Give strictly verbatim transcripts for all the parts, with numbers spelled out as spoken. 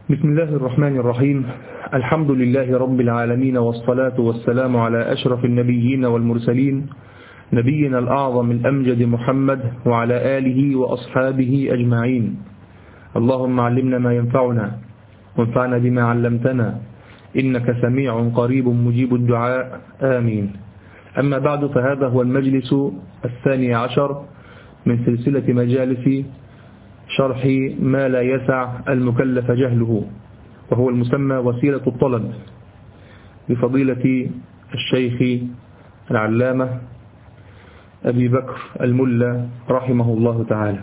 بسم الله الرحمن الرحيم. الحمد لله رب العالمين، والصلاة والسلام على أشرف النبيين والمرسلين، نبينا الأعظم الأمجد محمد وعلى آله وأصحابه أجمعين. اللهم علمنا ما ينفعنا وانفعنا بما علمتنا، إنك سميع قريب مجيب الدعاء، آمين. أما بعد، فهذا هو المجلس الثاني عشر من سلسلة مجالس شرح ما لا يسع المكلف جهله، وهو المسمى وسيلة الطلب، بفضيلة الشيخ العلامة أبي بكر الملا رحمه الله تعالى.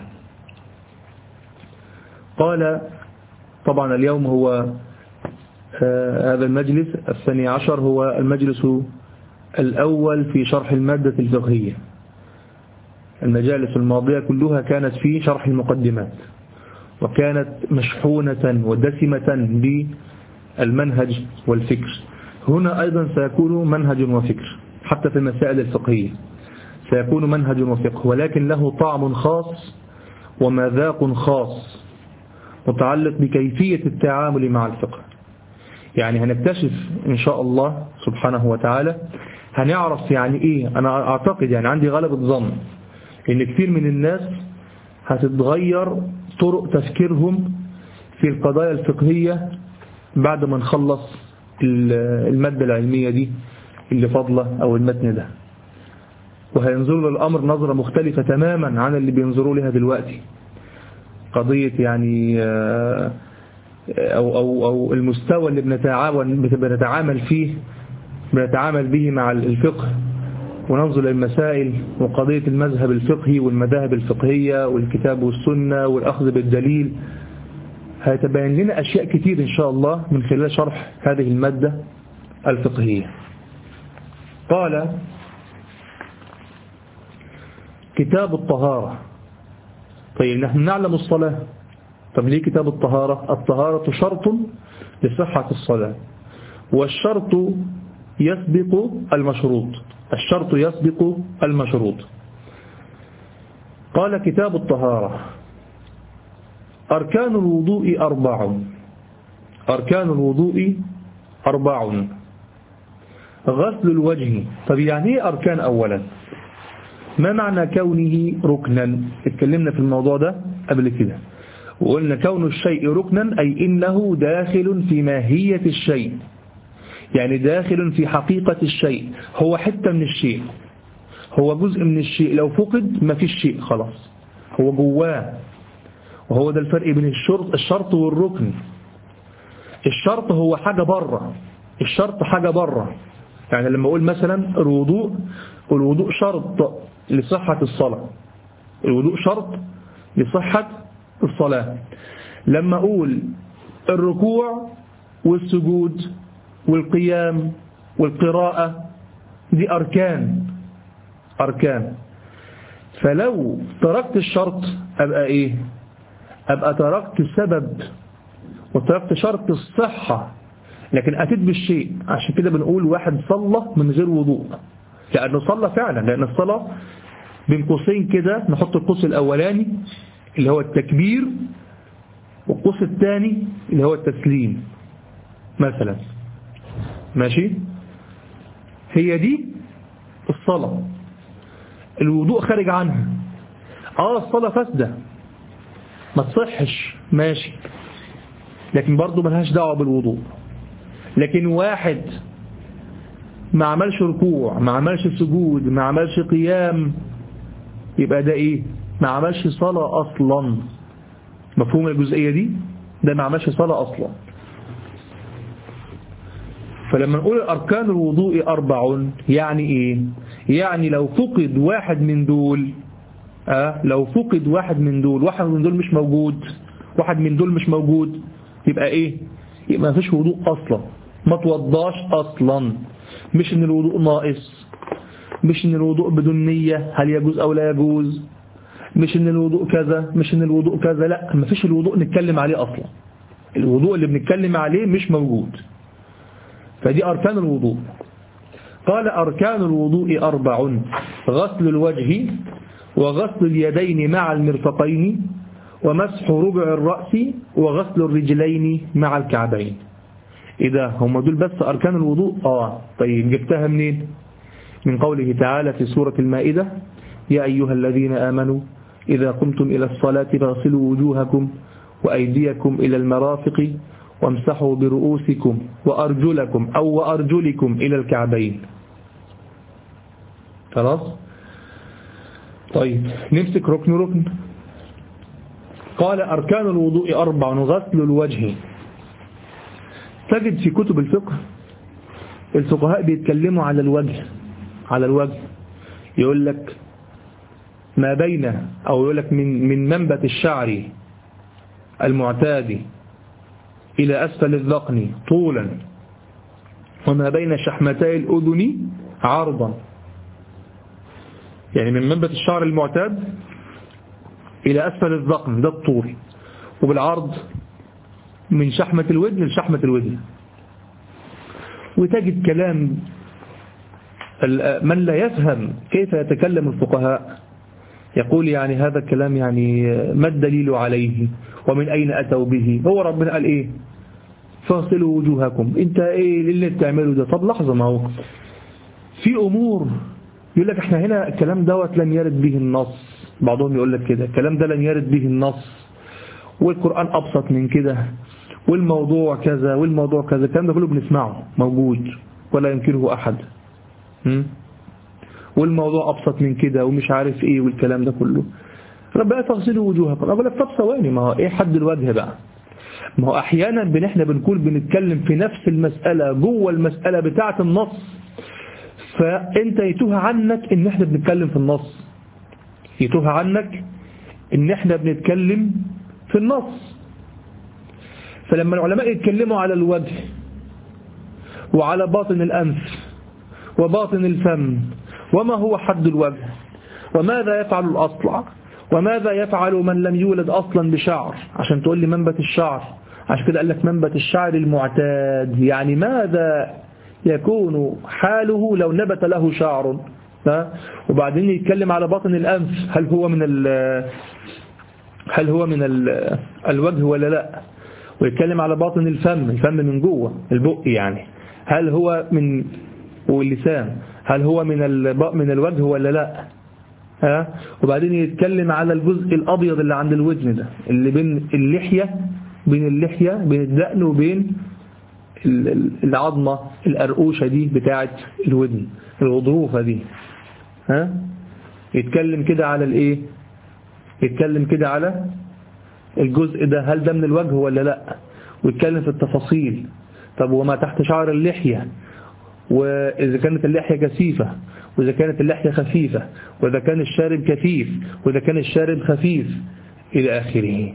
قال طبعا اليوم هو آه هذا المجلس الثاني عشر هو المجلس الأول في شرح المادة الفقهية. المجالس الماضية كلها كانت في شرح المقدمات، وكانت مشحونة ودسمة بالمنهج والفكر. هنا أيضا سيكون منهج وفكر، حتى في المسائل الفقهية سيكون منهج وفقه، ولكن له طعم خاص ومذاق خاص متعلق بكيفية التعامل مع الفقه. يعني هنكتشف إن شاء الله سبحانه وتعالى، هنعرف يعني إيه. أنا أعتقد يعني عندي غلبة ظن إن كثير من الناس هتتغير طرق تفكيرهم في القضايا الفقهية بعد ما نخلص المادة العلمية دي اللي فاضلة أو المتن ده، وهينظروا للأمر نظرة مختلفة تماما عن اللي بينظروا لها دلوقتي. قضية يعني أو, أو, أو المستوى اللي بنتعامل, بنتعامل فيه بنتعامل به مع الفقه، وننظر للمسائل وقضية المذهب الفقهي والمذاهب الفقهية والكتاب والسنة والأخذ بالدليل. هيتبين لنا أشياء كتير إن شاء الله من خلال شرح هذه المادة الفقهية. قال كتاب الطهارة. طيب نحن نعلم الصلاة، طب ليه كتاب الطهارة؟ الطهارة شرط لصحة الصلاة، والشرط يسبق المشروط الشرط يسبق المشروط. قال كتاب الطهارة: أركان الوضوء أربع أركان الوضوء أربع غسل الوجه. طب يعني ايه أركان؟ أولا، ما معنى كونه ركنا؟ اتكلمنا في الموضوع ده قبل كده، وقلنا كون الشيء ركنا أي إنه داخل في ماهية الشيء، يعني داخل في حقيقة الشيء، هو حتة من الشيء، هو جزء من الشيء، لو فقد ما فيش شيء خلاص، هو جواه. وهو ده الفرق بين الشرط الشرط والركن. الشرط هو حاجة بره، الشرط حاجة بره. يعني لما أقول مثلا الوضوء، الوضوء شرط لصحة الصلاة، الوضوء شرط لصحة الصلاة. لما أقول الركوع والسجود والقيام والقراءة، دي أركان أركان. فلو تركت الشرط أبقى إيه؟ أبقى تركت السبب وتركت شرط الصحة، لكن أتيت بالشيء. عشان كده بنقول واحد صلى من غير وضوء، لأنه صلى فعلا، لأن الصلاة بين قوسين كده، نحط القوس الأولاني اللي هو التكبير، والقوس الثاني اللي هو التسليم مثلا، ماشي؟ هي دي الصلاة. الوضوء خارج عنها. اه الصلاة فاسدة ما تصحش، ماشي، لكن برضو ملهاش دعوة بالوضوء. لكن واحد ما عملش ركوع، ما عملش سجود، ما عملش قيام، يبقى ده ايه؟ ما عملش صلاة اصلا. مفهوم الجزئية دي؟ ده ما عملش صلاة اصلا. فلما نقول أركان الوضوء أربع، يعني إيه؟ يعني لو فقد واحد من دول، آه لو فقد واحد من دول، واحد من دول مش موجود، واحد من دول مش موجود، يبقى إيه؟ يبقى ما فيش وضوء أصلا، ما توضاش أصلا. مش إن الوضوء ناقص، مش إن الوضوء بدون نية هل يجوز أو لا يجوز، مش إن الوضوء كذا، مش إن الوضوء كذا، لا، ما فيش الوضوء نتكلم عليه أصلا. الوضوء اللي بنتكلم عليه مش موجود. فدي أركان الوضوء. قال أركان الوضوء أربع: غسل الوجه، وغسل اليدين مع المرفقين، ومسح ربع الرأس وغسل الرجلين مع الكعبين. إذا هم دول بس أركان الوضوء؟ آه طيب جبتها منين؟ من قوله تعالى في سورة المائدة: يا أيها الذين آمنوا إذا قمتم إلى الصلاة فاغسلوا وجوهكم وأيديكم إلى المرافق وامسحوا برؤوسكم وأرجلكم أو وأرجلكم إلى الكعبين. خلاص؟ طيب نمسك ركن ركن. قال أركان الوضوء أربع: غسل الوجه. تجد في كتب الفقه الفقهاء بيتكلموا على الوجه، على الوجه يقول لك ما بين، أو يقول لك من من منبت الشعر المعتاد إلى أسفل الذقن طولا، وما بين شحمتي الأذن عرضا. يعني من منبت الشعر المعتاد إلى أسفل الذقن ده الطول، وبالعرض من شحمة الودن لشحمة الودن. وتجد كلام من لا يفهم كيف يتكلم الفقهاء يقول يعني هذا الكلام يعني ما الدليل عليه ومن أين أتوا به؟ هو ربنا قال إيه؟ فاغسلوا وجوهكم. انت ايه اللي بتعمله ده؟ طب لحظة، ما هو في أمور يقول لك احنا هنا الكلام دوت لم يرد به النص. بعضهم يقول لك كده الكلام ده لم يرد به النص، والقرآن أبسط من كده، والموضوع كذا والموضوع كذا. الكلام ده كله بنسمعه موجود ولا ينكره أحد. م? والموضوع أبسط من كده ومش عارف ايه والكلام ده كله. ربنا تغسلوا وجوهكم. أقول لك طب ثواني، ما هو ايه حد الوجه بقى؟ ما هو أحيانا بن احنا بنكون بنتكلم في نفس المسألة جوه المسألة بتاعة النص، فأنت يتوه عنك إن احنا بنتكلم في النص، يتوه عنك إن احنا بنتكلم في النص. فلما العلماء يتكلموا على الوجه وعلى باطن الأنف وباطن الفم وما هو حد الوجه وماذا يفعل الأصلع وماذا يفعل من لم يولد أصلا بشعر، عشان تقول لي منبت الشعر، عشان كده قال لك منبت الشعر المعتاد، يعني ماذا يكون حاله لو نبت له شعر. وبعدين يتكلم على باطن الأنف، هل هو من ال هل هو من ال الوجه ولا لا، ويتكلم على باطن الفم، الفم من جوه البق يعني، هل هو من، واللسان هل هو من من الوجه ولا لا. ها وبعدين يتكلم على الجزء الأبيض اللي عند الودن ده، اللي بين اللحية بين اللحية بين الدقن وبين العظمة الأرقوشة دي بتاعة الودن، الغضروفة دي. ها يتكلم كده على الايه، يتكلم كده على الجزء ده، هل ده من الوجه ولا لا، ويتكلم في التفاصيل. طب وما تحت شعر اللحية، وإذا كانت اللحية كثيفة وإذا كانت اللحية خفيفة، وإذا كان الشارب كثيف وإذا كان الشارب خفيف إلى آخره.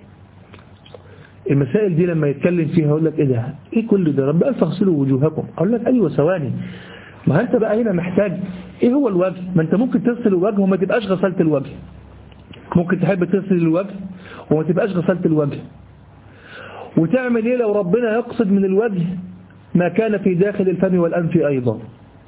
المسائل دي لما يتكلم فيها أقول لك إيه ده؟ إيه كل ده؟ رب قال فاغسلوا وجوهكم. أقول لك أيوة ثواني، ما أنت بقى هنا محتاج إيه هو الوجه؟ ما أنت ممكن تغسل الوجه وما تبقاش غسلت الوجه، ممكن تحب تغسل الوجه وما تبقاش غسلت الوجه. وتعمل إيه لو ربنا يقصد من الوجه ما كان في داخل الفم والأنف أيضا؟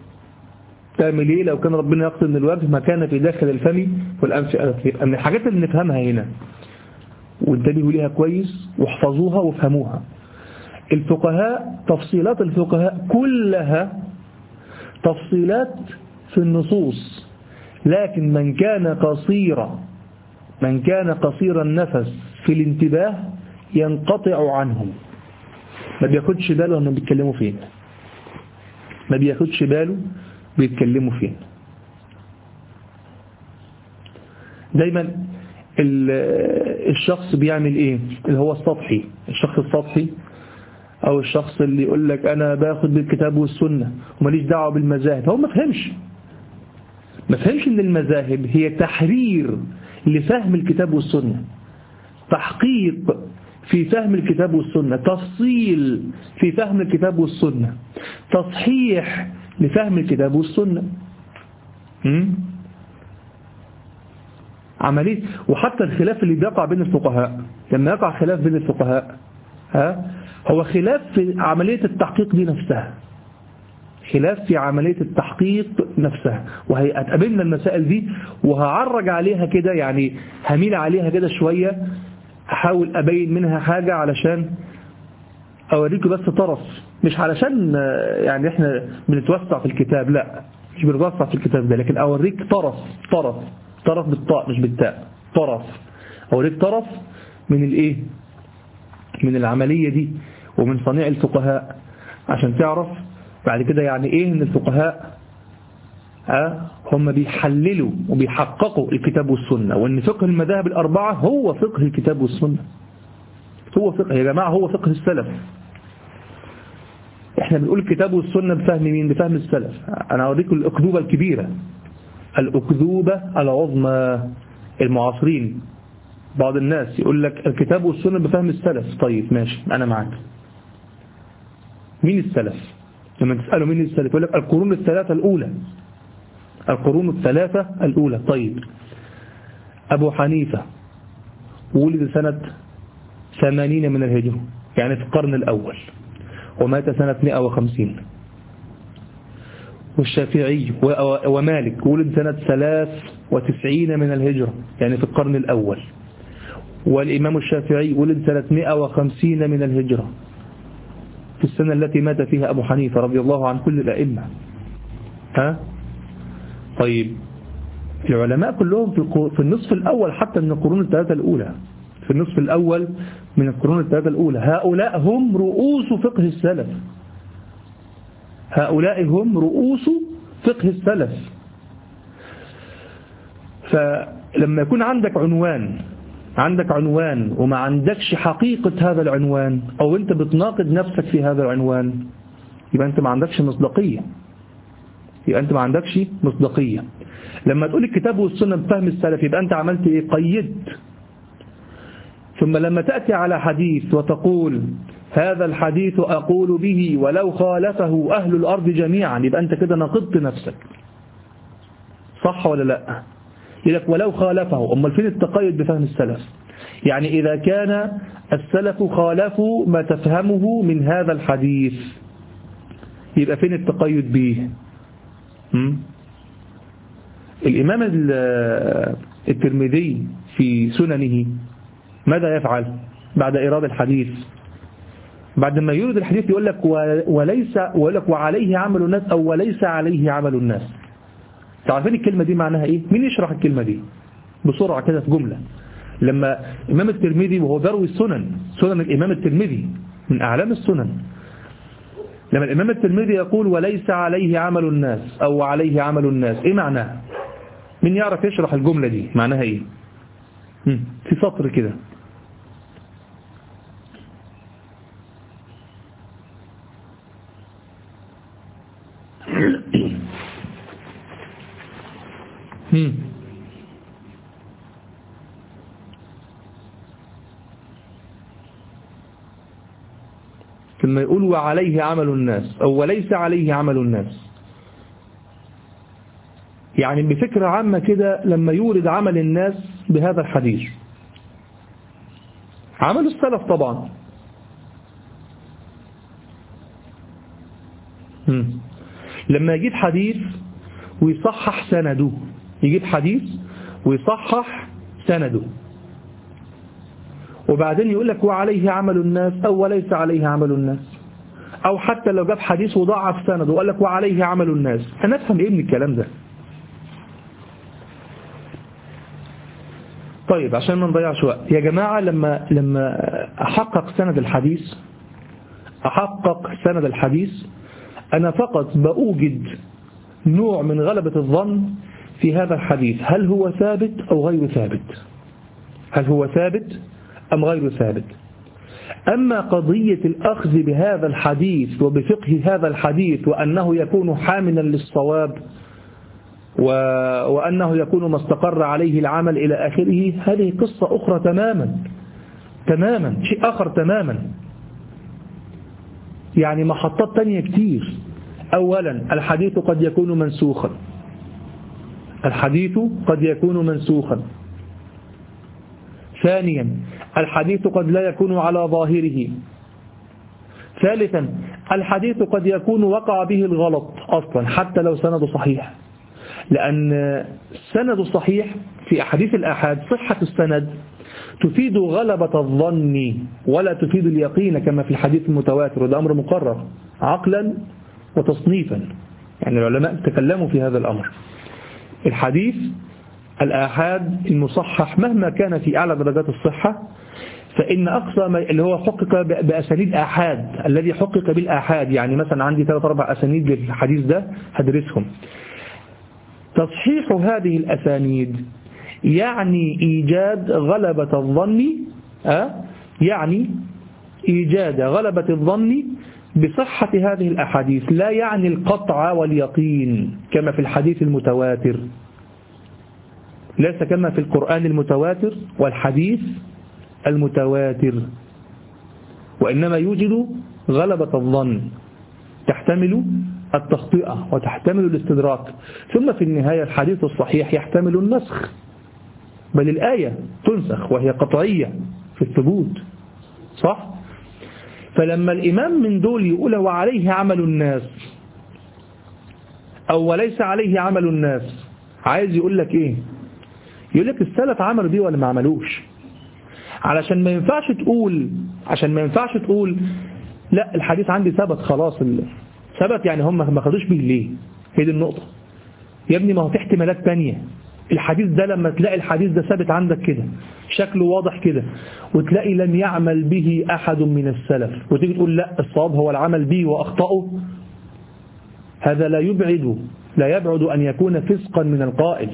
تعمل إيه لو كان ربنا يقصد من الوجه ما كان في داخل الفم والأنف أيضا؟ من الحاجات اللي نفهمها هنا وانتبهوا ليها كويس واحفظوها وافهموها. الفقهاء تفصيلات الفقهاء كلها تفصيلات في النصوص، لكن من كان قصيرا من كان قصير النفس في الانتباه ينقطع عنهم، ما بياخدش باله انهم بيتكلموا فين، ما بياخدش باله بيتكلموا فين. دايما الشخص بيعمل ايه اللي هو السطحي، الشخص السطحي او الشخص اللي يقول لك انا باخد بالكتاب والسنة وماليش دعوة بالمذاهب، هو ما فهمش ما فهمش ان المذاهب هي تحرير لفهم الكتاب والسنة، تحقيق في فهم الكتاب والسنة، تفصيل في فهم الكتاب والسنة، تصحيح لفهم الكتاب والسنة. م? عملية. وحتى الخلاف اللي بيقع بين الفقهاء، لما يقع خلاف بين الفقهاء ها هو خلاف في عملية التحقيق دي نفسها، خلاف في عملية التحقيق نفسها. وهتقابلنا المسائل دي وهعرج عليها كده، يعني هميل عليها كده شوية أحاول أبين منها حاجة علشان أوريكم بس طرف، مش علشان يعني إحنا بنتوسع في الكتاب، لا مش بنتوسع في الكتاب ده، لكن أوريك طرف طرف طرف بالطاء مش بالتاء، طرف أوريك طرف من الإيه، من العملية دي ومن صنيع الفقهاء، عشان تعرف بعد كده يعني إيه إن الفقهاء أه هم بيحللوا وبيحققوا الكتاب والسنة، وإن فقه المذاهب الأربعة هو فقه الكتاب والسنة، هو فقه يا جماعة، هو فقه السلف. احنا بنقول الكتاب والسنة بفهم مين؟ بفهم السلف. أنا أوريكم الأكذوبة الكبيرة، الأكذوبة العظمى. المعاصرين بعض الناس يقول لك الكتاب والسنة بفهم السلف. طيب ماشي، أنا معك. مين السلف؟ لما تسألوا مين السلف يقول لك القرون الثلاثة الأولى، القرون الثلاثة الأولى. طيب أبو حنيفة ولد سنة ثمانين من الهجرة، يعني في القرن الأول، ومات سنة مئة وخمسين. والشافعي ومالك ولد سنة ثلاث وتسعين من الهجرة، يعني في القرن الأول. والإمام الشافعي ولد سنة مئة وخمسين من الهجرة، في السنة التي مات فيها أبو حنيفة رضي الله عن كل الأئمة. ها؟ طيب العلماء كلهم في النصف الأول حتى من القرون الثلاثة الأولى، في النصف الأول من القرون الثلاثة الأولى، هؤلاء هم رؤوس فقه السلف، هؤلاء هم رؤوس فقه السلف. فلما يكون عندك عنوان عندك عنوان وما عندكش حقيقة هذا العنوان، أو أنت بتناقض نفسك في هذا العنوان، يبقى أنت ما عندكش مصداقية، يبقى أنت ما عندكش مصداقية. لما تقول الكتاب والسنة بفهم السلف يبقى أنت عملت إيه؟ قيد. ثم لما تأتي على حديث وتقول هذا الحديث أقول به ولو خالفه أهل الأرض جميعا، يبقى أنت كده نقضت نفسك، صح ولا لا؟ يقولك ولو خالفه، أمال فين التقيد بفهم السلف؟ يعني إذا كان السلف خالفوا ما تفهمه من هذا الحديث، يبقى فين التقيد به؟ الإمام الترمذي في سننه ماذا يفعل بعد إيراد الحديث؟ بعد ما يورد الحديث يقول لك وليس يقول لك وعليه عمل الناس، أو وليس عليه عمل الناس. تعرفين الكلمة دي معناها إيه؟ مين يشرح الكلمة دي بسرعة كده في جملة؟ لما الإمام الترمذي وهو بيروي السنن، سنن الإمام الترمذي من أعلام السنن، لما الإمام الترمذي يقول وليس عليه عمل الناس أو عليه عمل الناس، إيه معناها؟ مين يعرف يشرح الجملة دي معناها إيه؟ في سطر كده. هم. ثم يقول وعليه عمل الناس أو وليس عليه عمل الناس، يعني بفكرة عامة كده لما يورد عمل الناس بهذا الحديث، عمل السلف طبعا. هم. لما يجيب حديث ويصحح سنده، يجيب حديث ويصحح سنده، وبعدين يقول لك وعليه عمل الناس أو وليس عليه عمل الناس، أو حتى لو جاب حديث وضعف سنده وقال لك وعليه عمل الناس. أنا أفهم إيه من الكلام ده؟ طيب عشان ما نضيعش وقت يا جماعة، لما لما أحقق سند الحديث أحقق سند الحديث أنا فقط بأوجد نوع من غلبة الظن في هذا الحديث، هل هو ثابت أو غير ثابت، هل هو ثابت أم غير ثابت. أما قضية الأخذ بهذا الحديث وبفقه هذا الحديث وأنه يكون حاملا للصواب و... وأنه يكون ما استقر عليه العمل إلى آخره، هذه قصة أخرى تماما تماما شيء آخر تماما، يعني محطات تانية كتير. أولا الحديث قد يكون منسوخا، الحديث قد يكون منسوخا. ثانيا الحديث قد لا يكون على ظاهره. ثالثا الحديث قد يكون وقع به الغلط أصلا حتى لو سنده صحيح، لأن السند الصحيح في أحاديث الآحاد صحة السند تفيد غلبة الظن ولا تفيد اليقين كما في الحديث المتواتر، وده أمر مقرر عقلا وتصنيفا، يعني العلماء تكلموا في هذا الأمر. الحديث الآحاد المصحح مهما كان في أعلى درجات الصحة، فإن أقصى اللي هو حقق بأسانيد آحاد، الذي حقق بالآحاد، يعني مثلا عندي ثلاث أربع أسانيد للحديث ده هدرسهم. تصحيح هذه الأسانيد يعني إيجاد غلبة الظن، أه؟ يعني إيجاد غلبة الظن بصحة هذه الأحاديث، لا يعني القطع واليقين كما في الحديث المتواتر، ليس كما في القرآن المتواتر والحديث المتواتر، وإنما يوجد غلبة الظن تحتمل التخطئة وتحتمل الاستدراك، ثم في النهاية الحديث الصحيح يحتمل النسخ، بل الآية تنسخ وهي قطعية في الثبوت، صح؟ فلما الإمام من دول يقول وعليه عمل الناس أو وليس عليه عمل الناس، عايز يقول لك إيه؟ يقول لك السلف عملوا دي ولا ما عملوش، علشان ما ينفعش تقول عشان ما ينفعش تقول لا الحديث عندي ثبت خلاص، ثبت يعني هم ما خدوش بيه ليه؟ هي دي النقطة يا ابني. ما هو في احتمالات تانية. الحديث ده لما تلاقي الحديث ده ثابت عندك كده شكله واضح كده، وتلاقي لم يعمل به أحد من السلف، وتيجي تقول لا الصواب هو العمل به وأخطأه، هذا لا يبعد لا يبعد أن يكون فسقا من القائل.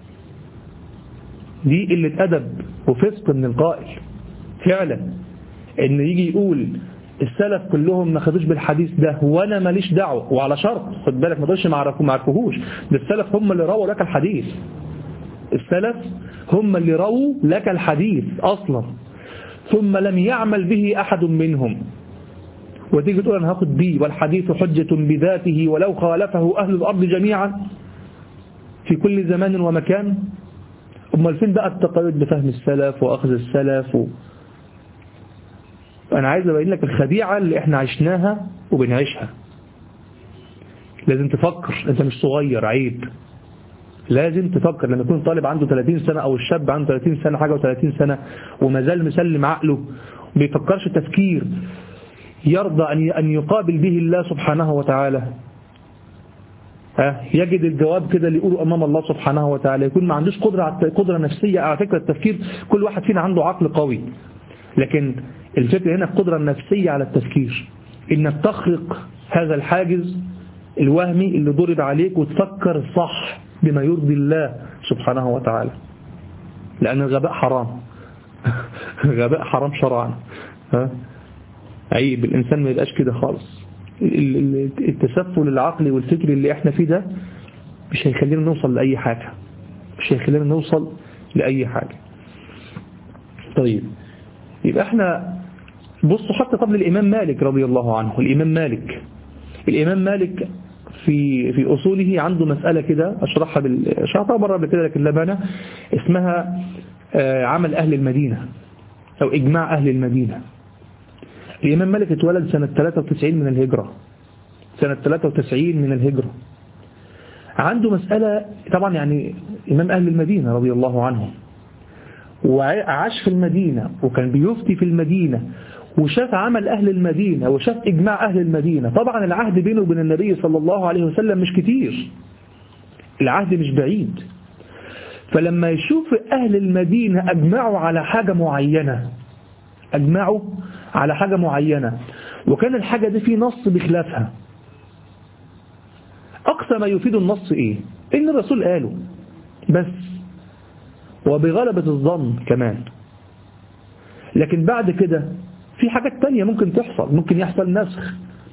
دي قلة أدب وفسق من القائل فعلا، إن يجي يقول السلف كلهم ما خدوش بالحديث ده وأنا ماليش دعوة، وعلى شرط خد بالك ما تقولش ما عرفوهوش، ده السلف هم اللي رووا لك الحديث، السلف هم اللي رووا لك الحديث أصلا، ثم لم يعمل به أحد منهم، وتيجي تقول أنا هاخد بيه والحديث حجة بذاته ولو خالفه أهل الأرض جميعا في كل زمان ومكان. أمال فين بقى التقيد بفهم السلف وأخذ السلف و... أنا عايز أبين لك الخديعة اللي إحنا عشناها وبنعيشها. لازم تفكر، أنت مش صغير، عيب، لازم تفكر. لما يكون طالب عنده ثلاثين سنة أو الشاب عنده ثلاثين سنة حاجة وثلاثين سنة وما زال مسلم عقله بيفكرش تفكير يرضى أن يقابل به الله سبحانه وتعالى، يجد الجواب كده اللي يقوله أمام الله سبحانه وتعالى، يكون ما عندوش قدرة قدرة نفسية. على فكرة التفكير كل واحد فينا عنده عقل قوي، لكن الفكرة هنا القدرة النفسية على التفكير، إنك تخرق هذا الحاجز الوهمي اللي ضرب عليك وتفكر صح بما يرضي الله سبحانه وتعالى، لأن الغباء حرام الغباء حرام شرعا. ها عيب الإنسان ما يبقاش كده خالص. التسفل العقلي والفكري اللي احنا فيه ده مش هيخلينا نوصل لأي حاجة، مش هيخلينا نوصل لأي حاجة. طيب يبقى احنا بصوا حتى قبل الإمام مالك رضي الله عنه، الإمام مالك الإمام مالك في في أصوله عنده مسألة كده أشرحها بال شرحتها مرة قبل كده لكن لا مانع، اسمها عمل أهل المدينة أو إجماع أهل المدينة. الإمام مالك اتولد سنة ثلاثة وتسعين من الهجرة، سنة ثلاثة وتسعين من الهجرة. عنده مسألة طبعا، يعني إمام أهل المدينة رضي الله عنه، وعاش في المدينة وكان بيفتي في المدينة وشاف عمل أهل المدينة وشاف إجماع أهل المدينة. طبعا العهد بينه وبين النبي صلى الله عليه وسلم مش كتير، العهد مش بعيد، فلما يشوف أهل المدينة أجمعوا على حاجة معينة أجمعوا على حاجة معينة وكان الحاجة دي في نص بخلافها، أقصى ما يفيد النص إيه؟ إن الرسول قاله بس، وبغلبة الظن كمان. لكن بعد كده في حاجات تانية ممكن تحصل، ممكن يحصل نسخ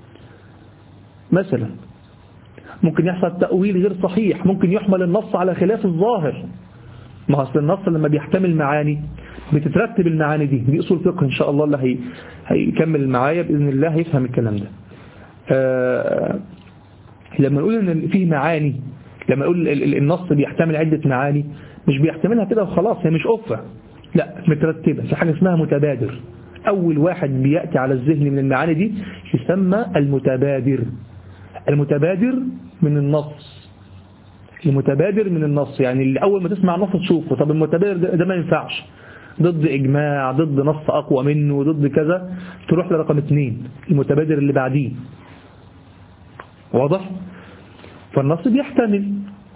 مثلا، ممكن يحصل تأويل غير صحيح، ممكن يحمل النص على خلاف الظاهر. ما أصل النص لما بيحتمل معاني بتترتب المعاني دي، دي أصول فقه إن شاء الله اللي هي هيكمل معايا بإذن الله هيفهم الكلام ده. آه لما نقول إن فيه معاني، لما نقول النص بيحتمل عدة معاني مش بيحتملها كده وخلاص، هي مش أفة، لا مترتبة في حاجة اسمها متبادر. أول واحد بيأتي على الذهن من المعاني دي يسمى المتبادر. المتبادر من النص، المتبادر من النص يعني اللي أول ما تسمع النص تشوفه، طب المتبادر ده, ده ما ينفعش، ضد إجماع، ضد نص أقوى منه، ضد كذا، تروح لرقم اثنين المتبادر اللي بعديه. واضح؟ فالنص بيحتمل.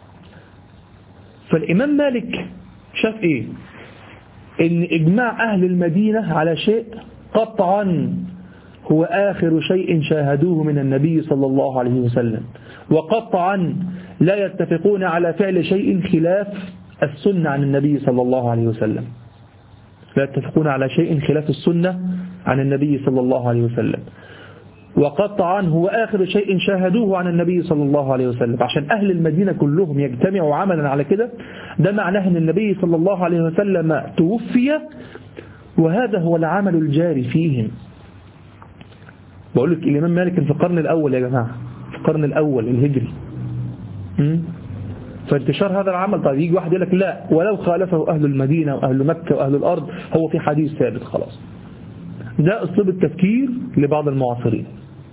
فالإمام مالك شاف إيه؟ إن إجماع أهل المدينة على شيء قطعا هو آخر شيء شاهدوه من النبي صلى الله عليه وسلم، وقطعا لا يتفقون على فعل شيء خلاف السنة عن النبي صلى الله عليه وسلم، لا يتفقون على شيء خلاف السنة عن النبي صلى الله عليه وسلم، وقطعا هو آخر شيء شاهدوه عن النبي صلى الله عليه وسلم. عشان أهل المدينة كلهم يجتمعوا عملا على كده، ده معناه أن النبي صلى الله عليه وسلم توفي، وهذا هو العمل الجاري فيهم. بقول لك الإمام مالك في القرن الأول يا جماعة، في القرن الأول الهجري. فانتشار هذا العمل. طيب يجي واحد يقول لك لا، ولو خالفه أهل المدينة وأهل مكة وأهل الأرض هو في حديث ثابت خلاص. ده أسلوب التفكير لبعض المعاصرين.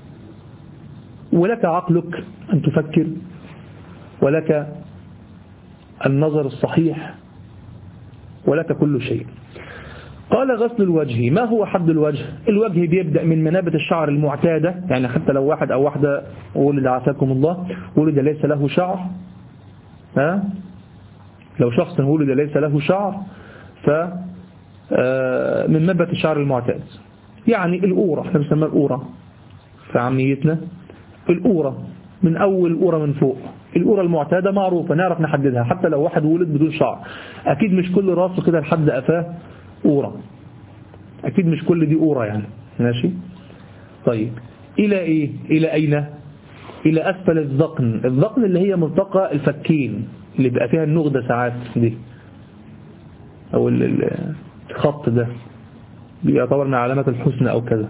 ولك عقلك أن تفكر، ولك النظر الصحيح، ولك كل شيء. قال غسل الوجه. ما هو حد الوجه؟ الوجه بيبدأ من منابت الشعر المعتادة، يعني حتى لو واحد أو واحدة ولد عافاكم الله ولد ليس له شعر، ها؟ لو شخص ولد ليس له شعر ف من منبت الشعر المعتاد، يعني الأورة، احنا بنسميها الأورة في عاميتنا، الأورة من أول أورة من فوق، الأورة المعتادة معروفة نعرف نحددها. حتى لو واحد ولد بدون شعر، أكيد مش كل راسه كده لحد قفاه أورة، أكيد مش كل دي أورة يعني، ماشي. طيب إلى إيه؟ إلى أين؟ إلى أسفل الذقن. الذقن اللي هي ملتقى الفكين اللي بقى فيها النغدة ساعات دي، أو الخط ده بيعتبر من علامات الحسن أو كذا،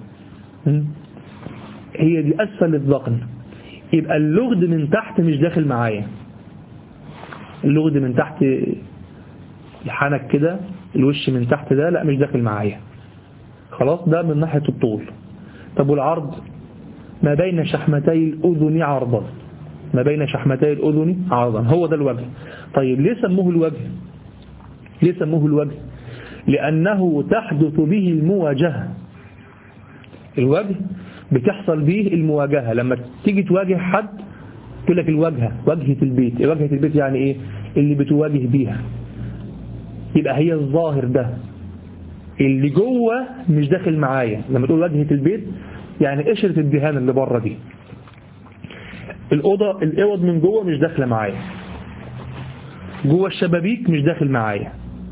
هي دي أسفل الذقن. يبقى اللغد من تحت مش داخل معايا، اللغد من تحت الحنك كده، الوش من تحت ده لا مش داخل معايا خلاص، ده من ناحية الطول. طب والعرض؟ ما بين شحمتي الأذن عرضا، ما بين شحمتي الأذن عرضا، هو ده الوجه. طيب ليه سموه الوجه؟ ليه سموه الوجه؟ لأنه تحدث به المواجهة. الوجه بتحصل به المواجهة، لما تيجي تواجه حد تقول لك الوجهة، وجهة البيت. وجهة البيت يعني إيه؟ اللي بتواجه بيها. يبقى هي الظاهر ده اللي جوه مش داخل معايا. لما تقول وجهة البيت يعني قشرة الدهان اللي بره دي، الأوضة الأوض من جوه مش داخله معايا، جوه الشبابيك مش داخل معايا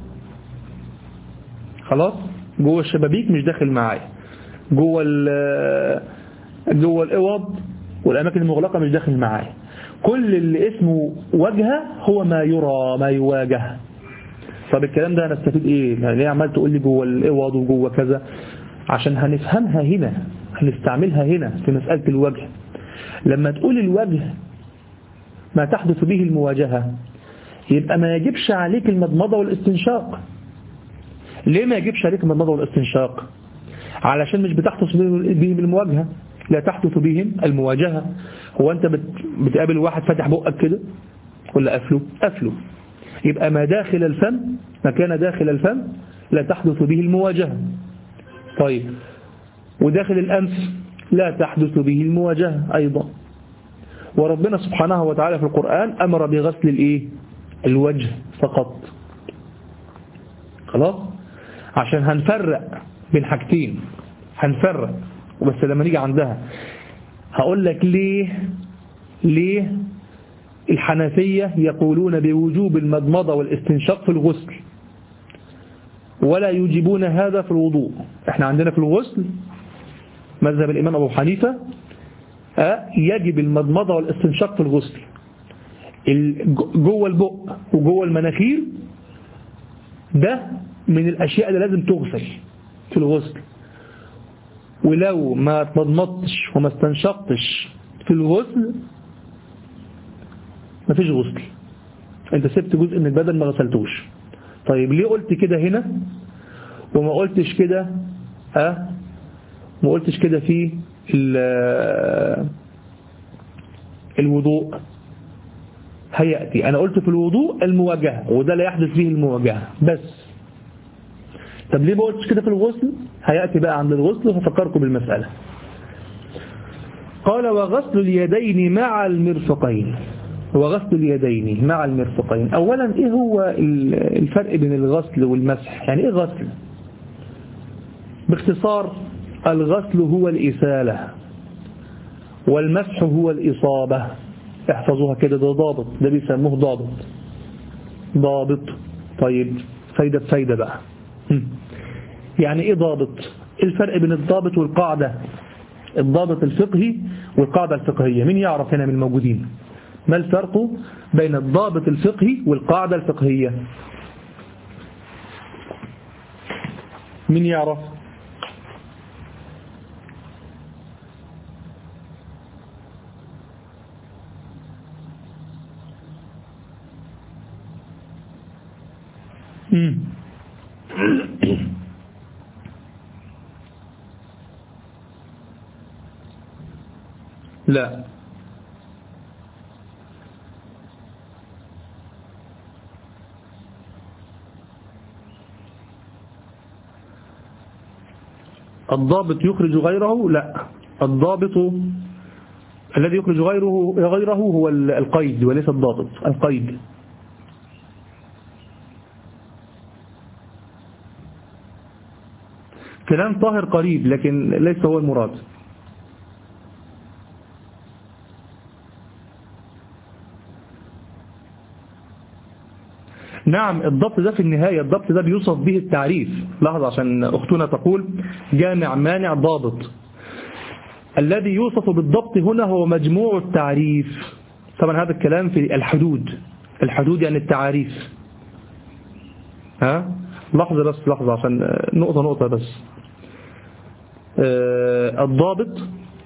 خلاص، جوه الشبابيك مش داخل معايا، جوه جوه الأوض والأماكن المغلقة مش داخل معايا. كل اللي اسمه وجهة هو ما يرى، ما يواجه. طب الكلام ده هنستفيد ايه؟ ليه عمال تقول لي جوه الأوض وجوه كذا؟ عشان هنفهمها هنا، هنستعملها هنا في مسألة الوجه. لما تقول الوجه ما تحدث به المواجهة، يبقى ما يجبش عليك المضمضة والاستنشاق. ليه ما يجبش عليك المضمضة والاستنشاق؟ علشان مش بتحدث بهم المواجهة، لا تحدث بهم المواجهة. هو أنت بتقابل واحد فاتح بقك كده ولا قفله؟ قفله. يبقى ما داخل الفم، ما كان داخل الفم لا تحدث به المواجهة. طيب وداخل الأنف لا تحدث به المواجهة أيضا. وربنا سبحانه وتعالى في القرآن أمر بغسل الإيه؟ الوجه فقط. خلاص، عشان هنفرق بين حاجتين، هنفرق وبس. لما نيجي عندها هقول لك ليه ليه الحنفية يقولون بوجوب المضمضة والاستنشاق في الغسل ولا يجيبون هذا في الوضوء. احنا عندنا في الغسل مذهب الإمام أبو حنيفة يجب المضمضة والاستنشاق في الغسل، جوه البق وجوه المناخير، ده من الأشياء اللي لازم تغسل في الغسل. ولو ما تمضمضتش وما استنشقتش في الغسل ما فيش غسل، انت سبت جزء من البدن ما غسلتوش. طيب ليه قلت كده هنا وما قلتش كده ها ما قلتش كده في الوضوء؟ هيأتي. أنا قلت في الوضوء المواجهة، وده لا يحدث فيه المواجهة بس. طب ليه ما قلتش كده في الغسل؟ هيأتي بقى عند الغسل وهفكركم بالمسألة. قال وغسل اليدين مع المرفقين. وغسل اليدين مع المرفقين، أولا إيه هو الفرق بين الغسل والمسح؟ يعني إيه غسل؟ باختصار الغسل هو الإسالة والمسح هو الإصابة. احفظوها كده، ده ضابط، ده بيسموه ضابط ضابط. طيب فايدة فايدة بقى. يعني إيه ضابط؟ الفرق بين الضابط والقاعدة، الضابط الفقهي والقاعدة الفقهية. مين يعرف هنا من الموجودين ما الفرق بين الضابط الفقهي والقاعدة الفقهية؟ مين يعرف؟ مم. لا، الضابط يخرج غيره؟ لا، الضابط الذي يخرج غيره غيره هو القيد وليس الضابط. القيد كلام طاهر قريب لكن ليس هو المراد. نعم الضبط ده في النهاية، الضبط ده بيوصف به التعريف. لحظة عشان أختنا تقول جامع مانع ضابط. الذي يوصف بالضبط هنا هو مجموع التعريف. طبعا هذا الكلام في الحدود. الحدود يعني التعاريف. ها لحظة بس، لحظة عشان نقطة نقطة بس. آه الضابط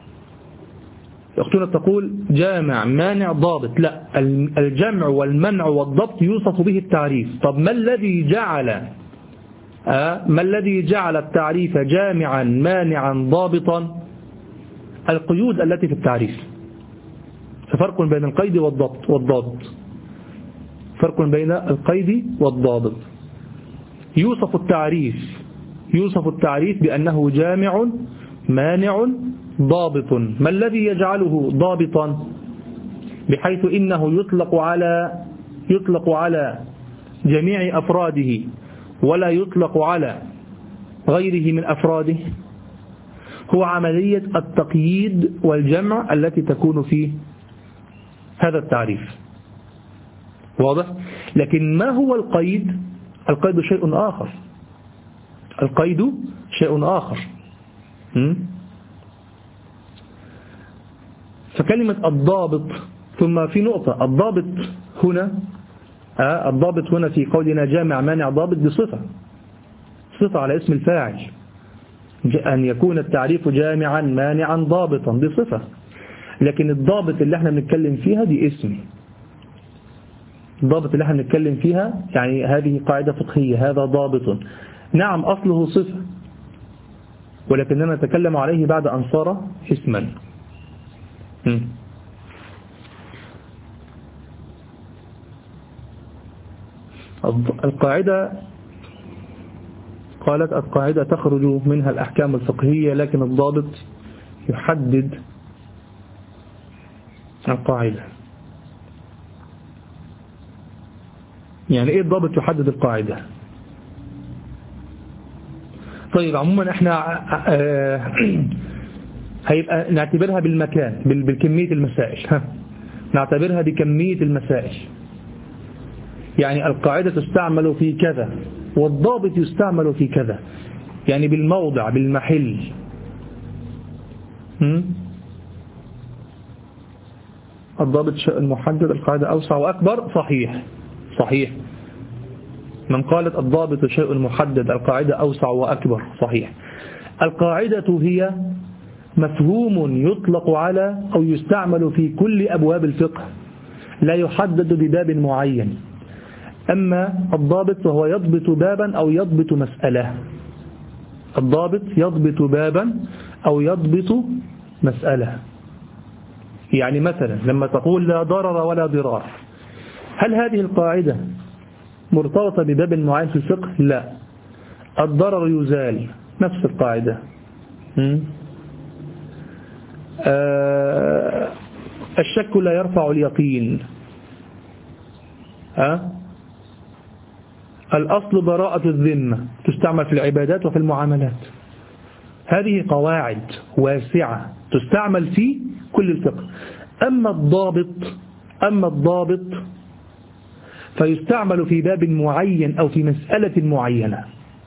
أختنا تقول جامع مانع ضابط. لا، الجمع والمنع والضبط يوصف به التعريف. طب ما الذي جعل آه ما الذي جعل التعريف جامعا مانعا ضابطا؟ القيود التي في التعريف. ففرق بين القيد والضبط والضابط، فرق بين القيد والضابط. يوصف التعريف يوصف التعريف بأنه جامع مانع ضابط. ما الذي يجعله ضابطا؟ بحيث إنه يطلق على يطلق على جميع أفراده ولا يطلق على غيره من أفراده. هو عملية التقييد والجمع التي تكون في هذا التعريف. واضح؟ لكن ما هو القيد؟ القيد شيء آخر. القيد شيء آخر. م? فكلمة الضابط، ثم في نقطة، الضابط هنا آه الضابط هنا في قولنا جامع مانع ضابط بصفة صفة على اسم الفاعل، أن يكون التعريف جامعا مانعا ضابطا بصفة. لكن الضابط اللي احنا بنتكلم فيها دي اسم. الضابط اللي احنا بنتكلم فيها يعني هذه قاعدة فقهية، هذا ضابط. نعم أصله صفة، ولكننا نتكلم عليه بعد أن صار اسما. القاعدة قالت القاعدة تخرج منها الأحكام الفقهية، لكن الضابط يحدد القاعدة. يعني إيه الضابط يحدد القاعدة؟ طيب عموما احنا هيبقى نعتبرها بالمكان، بالكمية المسائل. نعتبرها بكمية المسائل. يعني القاعدة تستعمل في كذا والضابط يستعمل في كذا، يعني بالموضع بالمحل. الضابط شيء المحدد، القاعدة أوسع وأكبر. صحيح صحيح. من قالت الضابط شيء المحدد القاعدة أوسع وأكبر، صحيح. القاعدة هي مفهوم يطلق على أو يستعمل في كل أبواب الفقه، لا يحدد بباب معين. أما الضابط فهو يضبط بابا أو يضبط مسألة. الضابط يضبط بابا أو يضبط مسألة. يعني مثلا لما تقول لا ضرر ولا ضرار، هل هذه القاعدة مرتبطة بباب معين في الفقه؟ لا. الضرر يزال، نفس القاعدة. آه الشك لا يرفع اليقين. أه؟ الأصل براءة الذمة، تستعمل في العبادات وفي المعاملات. هذه قواعد واسعة تستعمل في كل الفقه. أما الضابط أما الضابط فيستعمل في باب معين أو في مسألة معينة.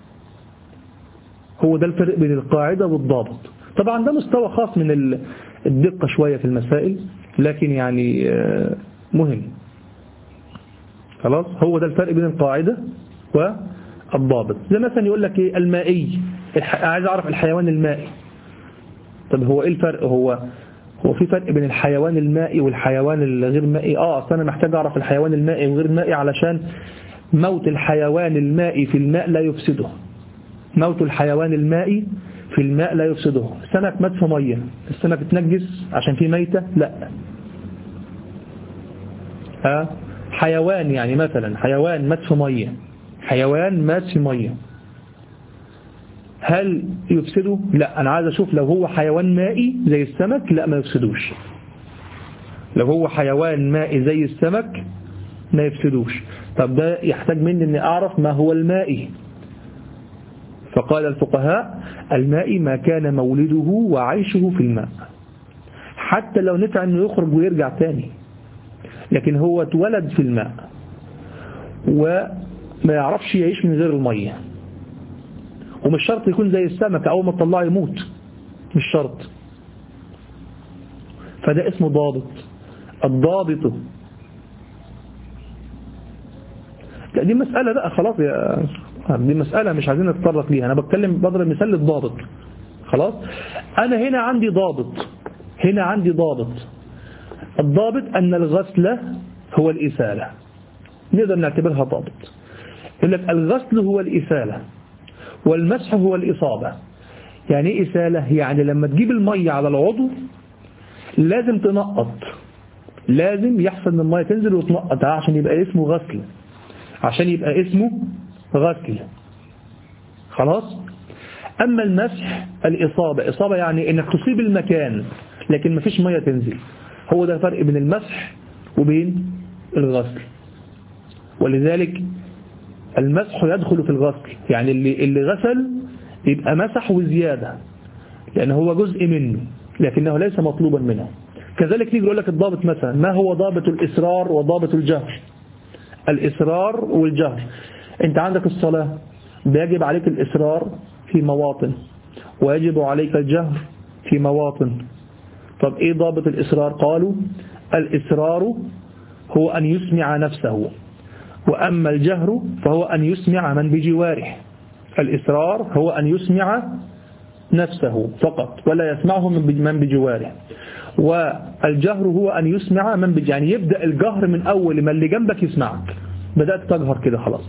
هو ده الفرق بين القاعدة والضابط. طبعا ده مستوى خاص من الدقة شوية في المسائل، لكن يعني مهم. خلاص، هو ده الفرق بين القاعدة والضابط. زي مثلا يقول لك ايه المائي، عايز اعرف الحيوان المائي. طب هو ايه الفرق؟ هو هو في فرق بين الحيوان المائي والحيوان الغير مائي؟ اه اصلا انا محتاج اعرف الحيوان المائي وغير المائي علشان موت الحيوان المائي في الماء لا يفسده. موت الحيوان المائي في الماء لا يفسده. السمك مات في ميه، السمك اتنجس عشان فيه ميتة؟ لا. ها حيوان يعني مثلا حيوان مات في ميه، حيوان مات في ميه، هل يفسده؟ لا. أنا عايز أشوف لو هو حيوان مائي زي السمك، لا ما يفسدوش. لو هو حيوان مائي زي السمك ما يفسدوش. طب ده يحتاج مني أني أعرف ما هو المائي. فقال الفقهاء المائي ما كان مولده وعيشه في الماء، حتى لو نفع أنه يخرج ويرجع تاني، لكن هو اتولد في الماء وما يعرفش يعيش من غير المية. ومش شرط يكون زي السمك أول ما تطلعه يموت، مش شرط. فده اسمه ضابط. الضابط لا دي مسألة بقى خلاص يا دي مسألة مش عايزين نتطرق ليها. أنا بتكلم بضرب مثال للضابط. خلاص أنا هنا عندي ضابط هنا عندي ضابط الضابط أن الغسل هو الإسالة، نقدر نعتبرها ضابط. يقول لك الغسل هو الإسالة والمسح هو الإصابة. يعني إيه إسالة؟ يعني لما تجيب المية على العضو لازم تنقط، لازم يحصل ان المية تنزل وتنقط عشان يبقى اسمه غسل، عشان يبقى اسمه غسل. خلاص. أما المسح الإصابة، إصابة يعني إنك تصيب المكان لكن مفيش مية تنزل. هو ده الفرق بين المسح وبين الغسل. ولذلك المسح يدخل في الغسل، يعني اللي, اللي غسل يبقى مسح وزيادة لأنه هو جزء منه لكنه ليس مطلوبا منه. كذلك نيجي نقول لك الضابط مثلا ما هو ضابط الإسرار وضابط الجهر. الإسرار والجهر، أنت عندك الصلاة بيجب عليك الإسرار في مواطن ويجب عليك الجهر في مواطن. طب إيه ضابط الإسرار؟ قالوا الإسرار هو أن يسمع نفسه، وأما الجهر فهو أن يسمع من بجواره. الإسرار هو أن يسمع نفسه فقط ولا يسمعه من بجواره، والجهر هو أن يسمع من بجواره، يعني يبدأ الجهر من أول ما اللي جنبك يسمعك، بدأت تجهر كده خلاص.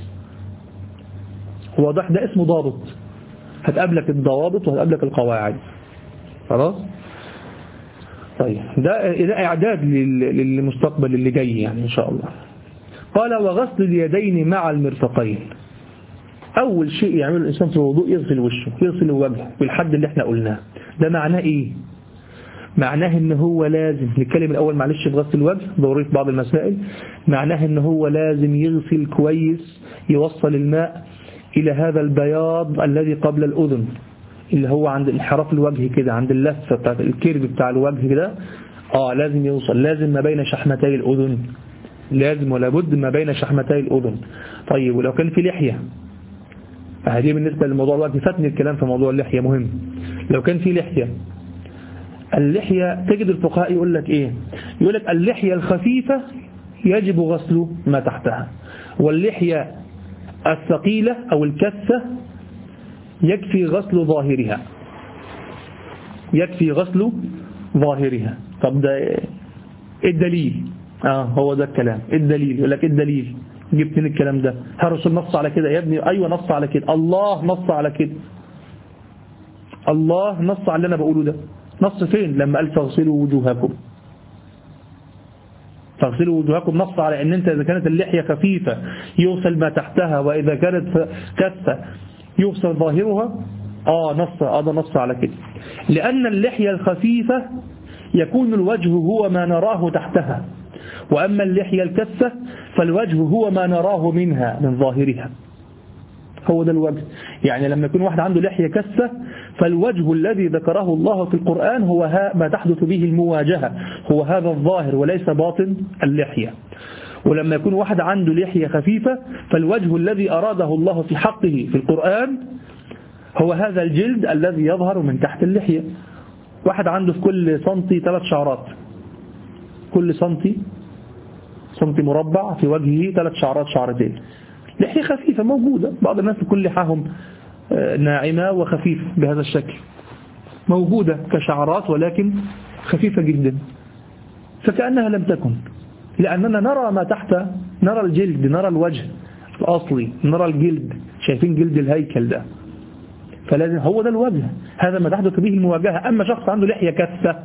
واضح؟ ده اسمه ضابط. هتقابلك الضوابط وهتقابلك القواعد. خلاص. طيب ده, ده إعداد للمستقبل اللي جاي يعني إن شاء الله. قال وغسل اليدين مع المرفقين. أول شيء يعمله الإنسان في الوضوء يغسل وشه، يغسل وجهه بالحد اللي احنا قلناه. ده معناه إيه؟ معناه إن هو لازم نتكلم الأول معلش في غسل الوجه ضروري في بعض المسائل. معناه إن هو لازم يغسل كويس، يوصل الماء إلى هذا البياض الذي قبل الأذن اللي هو عند انحراف الوجه كده، عند اللفة بتاعت الكيرف بتاع الوجه كده. آه لازم يوصل، لازم ما بين شحمتي الأذن، لازم ولا بد ما بين شحمتي الأذن. طيب ولو كان في لحية، هذه بالنسبة للموضوع الوقت فاتني الكلام في موضوع اللحية مهم. لو كان في لحية، اللحية تجد الفقهاء يقول لك إيه؟ يقول لك اللحية الخفيفة يجب غسل ما تحتها، واللحية الثقيلة أو الكثة يكفي غسل ظاهرها، يكفي غسل ظاهرها. طب ده إيه الدليل؟ آه هو ده الكلام. الدليل يقول لك الدليل جبت من الكلام ده؟ هل الرسول نص على كده يا ابني؟ أيوة نص على كده. الله نص على كده. الله نص على اللي أنا بقوله ده. نص فين؟ لما قال فاغسلوا وجوهكم، فاغسلوا وجوهكم. نص على ان انت اذا كانت اللحية خفيفة يغسل ما تحتها، واذا كانت كثة يغسل ظاهرها. آه نص هذا نص على كده، لأن اللحية الخفيفة يكون الوجه هو ما نراه تحتها، وأما اللحية الكثة فالوجه هو ما نراه منها من ظاهرها. هو ده الوجه. يعني لما يكون واحد عنده لحية كثة فالوجه الذي ذكره الله في القرآن هو ما تحدث به المواجهة، هو هذا الظاهر وليس باطن اللحية. ولما يكون واحد عنده لحية خفيفة فالوجه الذي أراده الله في حقه في القرآن هو هذا الجلد الذي يظهر من تحت اللحية. واحد عنده في كل سنتي ثلاث شعرات، كل سنتي سنتي مربع في وجهه ثلاث شعرات شعرتين، لحية خفيفة موجودة. بعض الناس يكون لحاهم ناعمة وخفيفة بهذا الشكل، موجودة كشعرات ولكن خفيفة جدا، فكأنها لم تكن، لأننا نرى ما تحت، نرى الجلد، نرى الوجه الأصلي، نرى الجلد، شايفين جلد الهيكل ده، فلازم هو ده الوجه، هذا ما تحدث به المواجهة. أما شخص عنده لحية كثة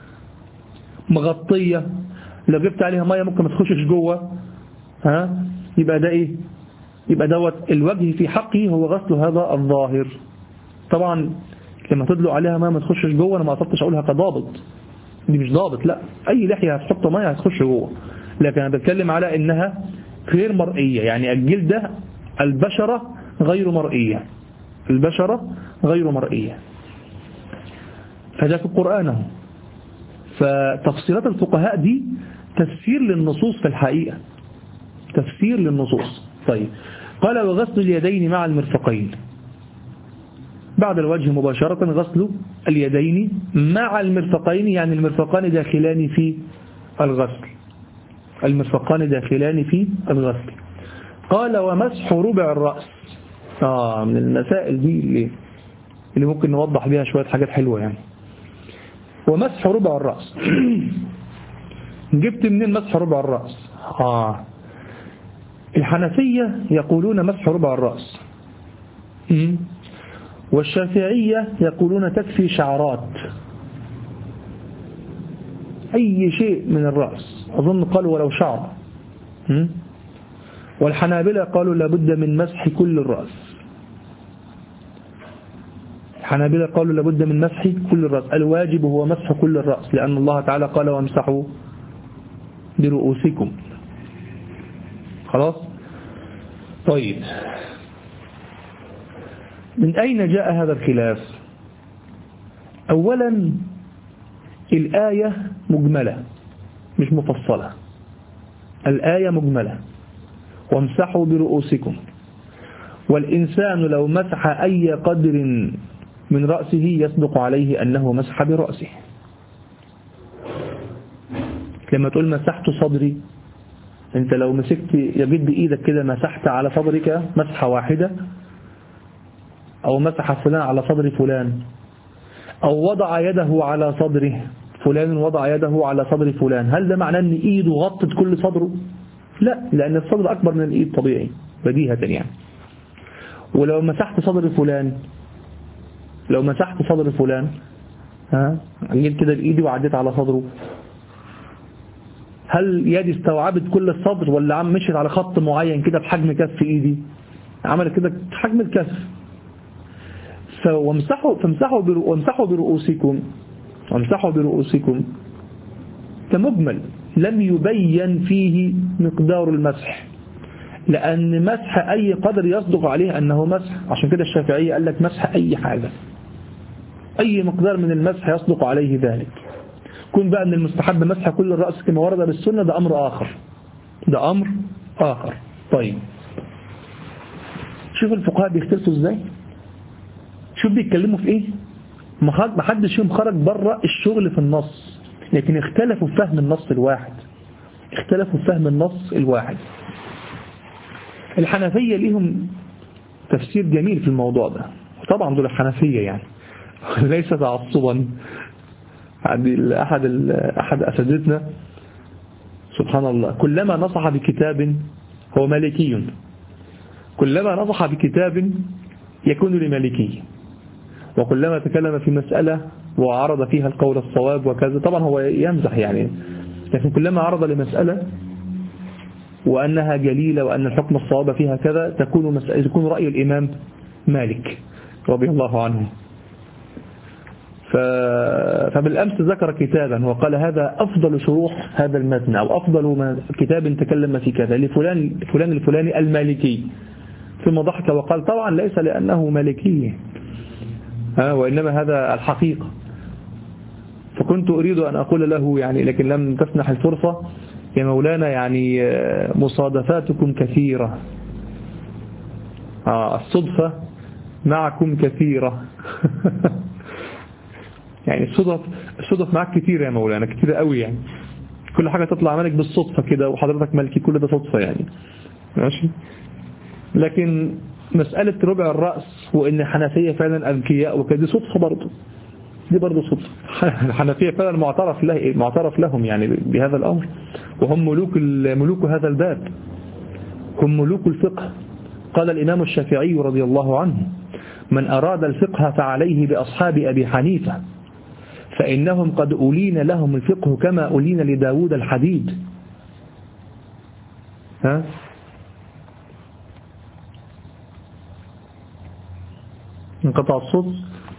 مغطية لو جبت عليها مية ممكن ما تخشش جوه، ها يبقى ده إيه؟ يبقى دوت الوجه في حقه هو غسل هذا الظاهر. طبعا لما تدلق عليها مية ما تخشش جوه، أنا ما قصدتش أقولها كضابط، دي مش ضابط، لا، أي لحية هتحط مية هتخش جوه، لكن أنا بتكلم على إنها غير مرئية، يعني الجلد ده البشرة غير مرئية، البشرة غير مرئية، فده في القرآن. فتفسيرات الفقهاء دي تفسير للنصوص في الحقيقة، تفسير للنصوص. طيب قال وغسل اليدين مع المرفقين، بعد الوجه مباشرة غسل اليدين مع المرفقين، يعني المرفقان داخلان في الغسل، المرفقان داخلان في الغسل. قال ومسح ربع الرأس، آه من المسائل دي اللي, اللي ممكن نوضح بها شوية حاجات حلوة يعني. ومسح ربع الرأس جبت منين مسح ربع الرأس؟ آه الحنفية يقولون مسح ربع الرأس، والشافعية يقولون تكفي شعرات، أي شيء من الرأس، أظن قالوا ولو شعر. والحنابلة قالوا لابد من مسح كل الرأس، الحنابلة قالوا لابد من مسح كل الرأس، الواجب هو مسح كل الرأس، لأن الله تعالى قال وامسحوا برؤوسكم. خلاص. طيب من أين جاء هذا الخلاف؟ أولا الآية مجملة مش مفصلة، الآية مجملة وامسحوا برؤوسكم، والإنسان لو مسح أي قدر من رأسه يصدق عليه أنه مسح برأسه. لما تقول مسحت صدري، انت لو مسكت يجد بإيدك كده مسحت على صدرك مسحة واحدة، أو مسح فلان على صدر فلان، أو وضع يده على صدره، فلان وضع يده على صدر فلان، هل ده معناه أن إيده غطت كل صدره؟ لا، لأن الصدر أكبر من الإيد طبيعي بديهة يعني. ولو مسحت صدر فلان، لو مسحت صدر فلان ها جيت كده بإيدي وعديت على صدره، هل يدي استوعبت كل الصدر ولا عم مشيت على خط معين كده بحجم كف إيدي، عملت كده حجم الكف؟ فامسحوا فامسحوا وامسحوا برؤوسكم، وامسحوا برؤوسكم كمجمل لم يبين فيه مقدار المسح، لأن مسح أي قدر يصدق عليه أنه مسح. عشان كده الشافعية قال لك مسح أي حاجة، أي مقدار من المسح يصدق عليه ذلك. كن بقى أن المستحب مسح كل الرأس كما ورد بالسنة، ده أمر آخر، ده أمر آخر. طيب شوف الفقهاء بيختلفوا إزاي، شوف بيتكلموا في إيه، ما حدش يوم خرج بره الشغل في النص، لكن اختلفوا في فهم النص الواحد، اختلفوا في فهم النص الواحد. الحنفية ليهم تفسير جميل في الموضوع ده، طبعا دول الحنفية يعني ليس تعصبا. أحد أحد أساتذتنا سبحان الله كلما نصح بكتاب، هو مالكي، كلما نصح بكتاب يكون لمالكي، وكلما تكلم في مسألة وعرض فيها القول الصواب وكذا، طبعا هو يمزح يعني، لكن كلما عرض لمسألة وأنها جليلة وأن الحكم الصواب فيها كذا تكون مسألة، يكون رأي الإمام مالك رضي الله عنه. فبالأمس ذكر كتابا وقال هذا أفضل شروح هذا المتن أو أفضل كتاب تكلم في كذا لفلان فلان الفلاني المالكي، ثم ضحك وقال طبعا ليس لأنه مالكي وإنما هذا الحقيقة. فكنت أريد أن أقول له يعني لكن لم تسنح الفرصة يا مولانا، يعني مصادفاتكم كثيرة، الصدفة معكم كثيرة يعني الصدف الصدف معك كتير يا مولانا، كتير قوي يعني، كل حاجة تطلع منك بالصدفة كده وحضرتك مالكي، كل ده صدفة يعني ماشي. لكن مسألة ربع الرأس وإن الحنفية فعلا أذكياء وكده دي صدفة برضه، دي برضه صدفة. الحنفية فعلا معترف له معترف لهم يعني بهذا الأمر، وهم ملوك ملوك هذا الباب، هم ملوك الفقه. قال الإمام الشافعي رضي الله عنه من أراد الفقه فعليه بأصحاب أبي حنيفة فإنهم قد أولين لهم الفقه كما أولين لداود الحديد. ها انقطع الصوت.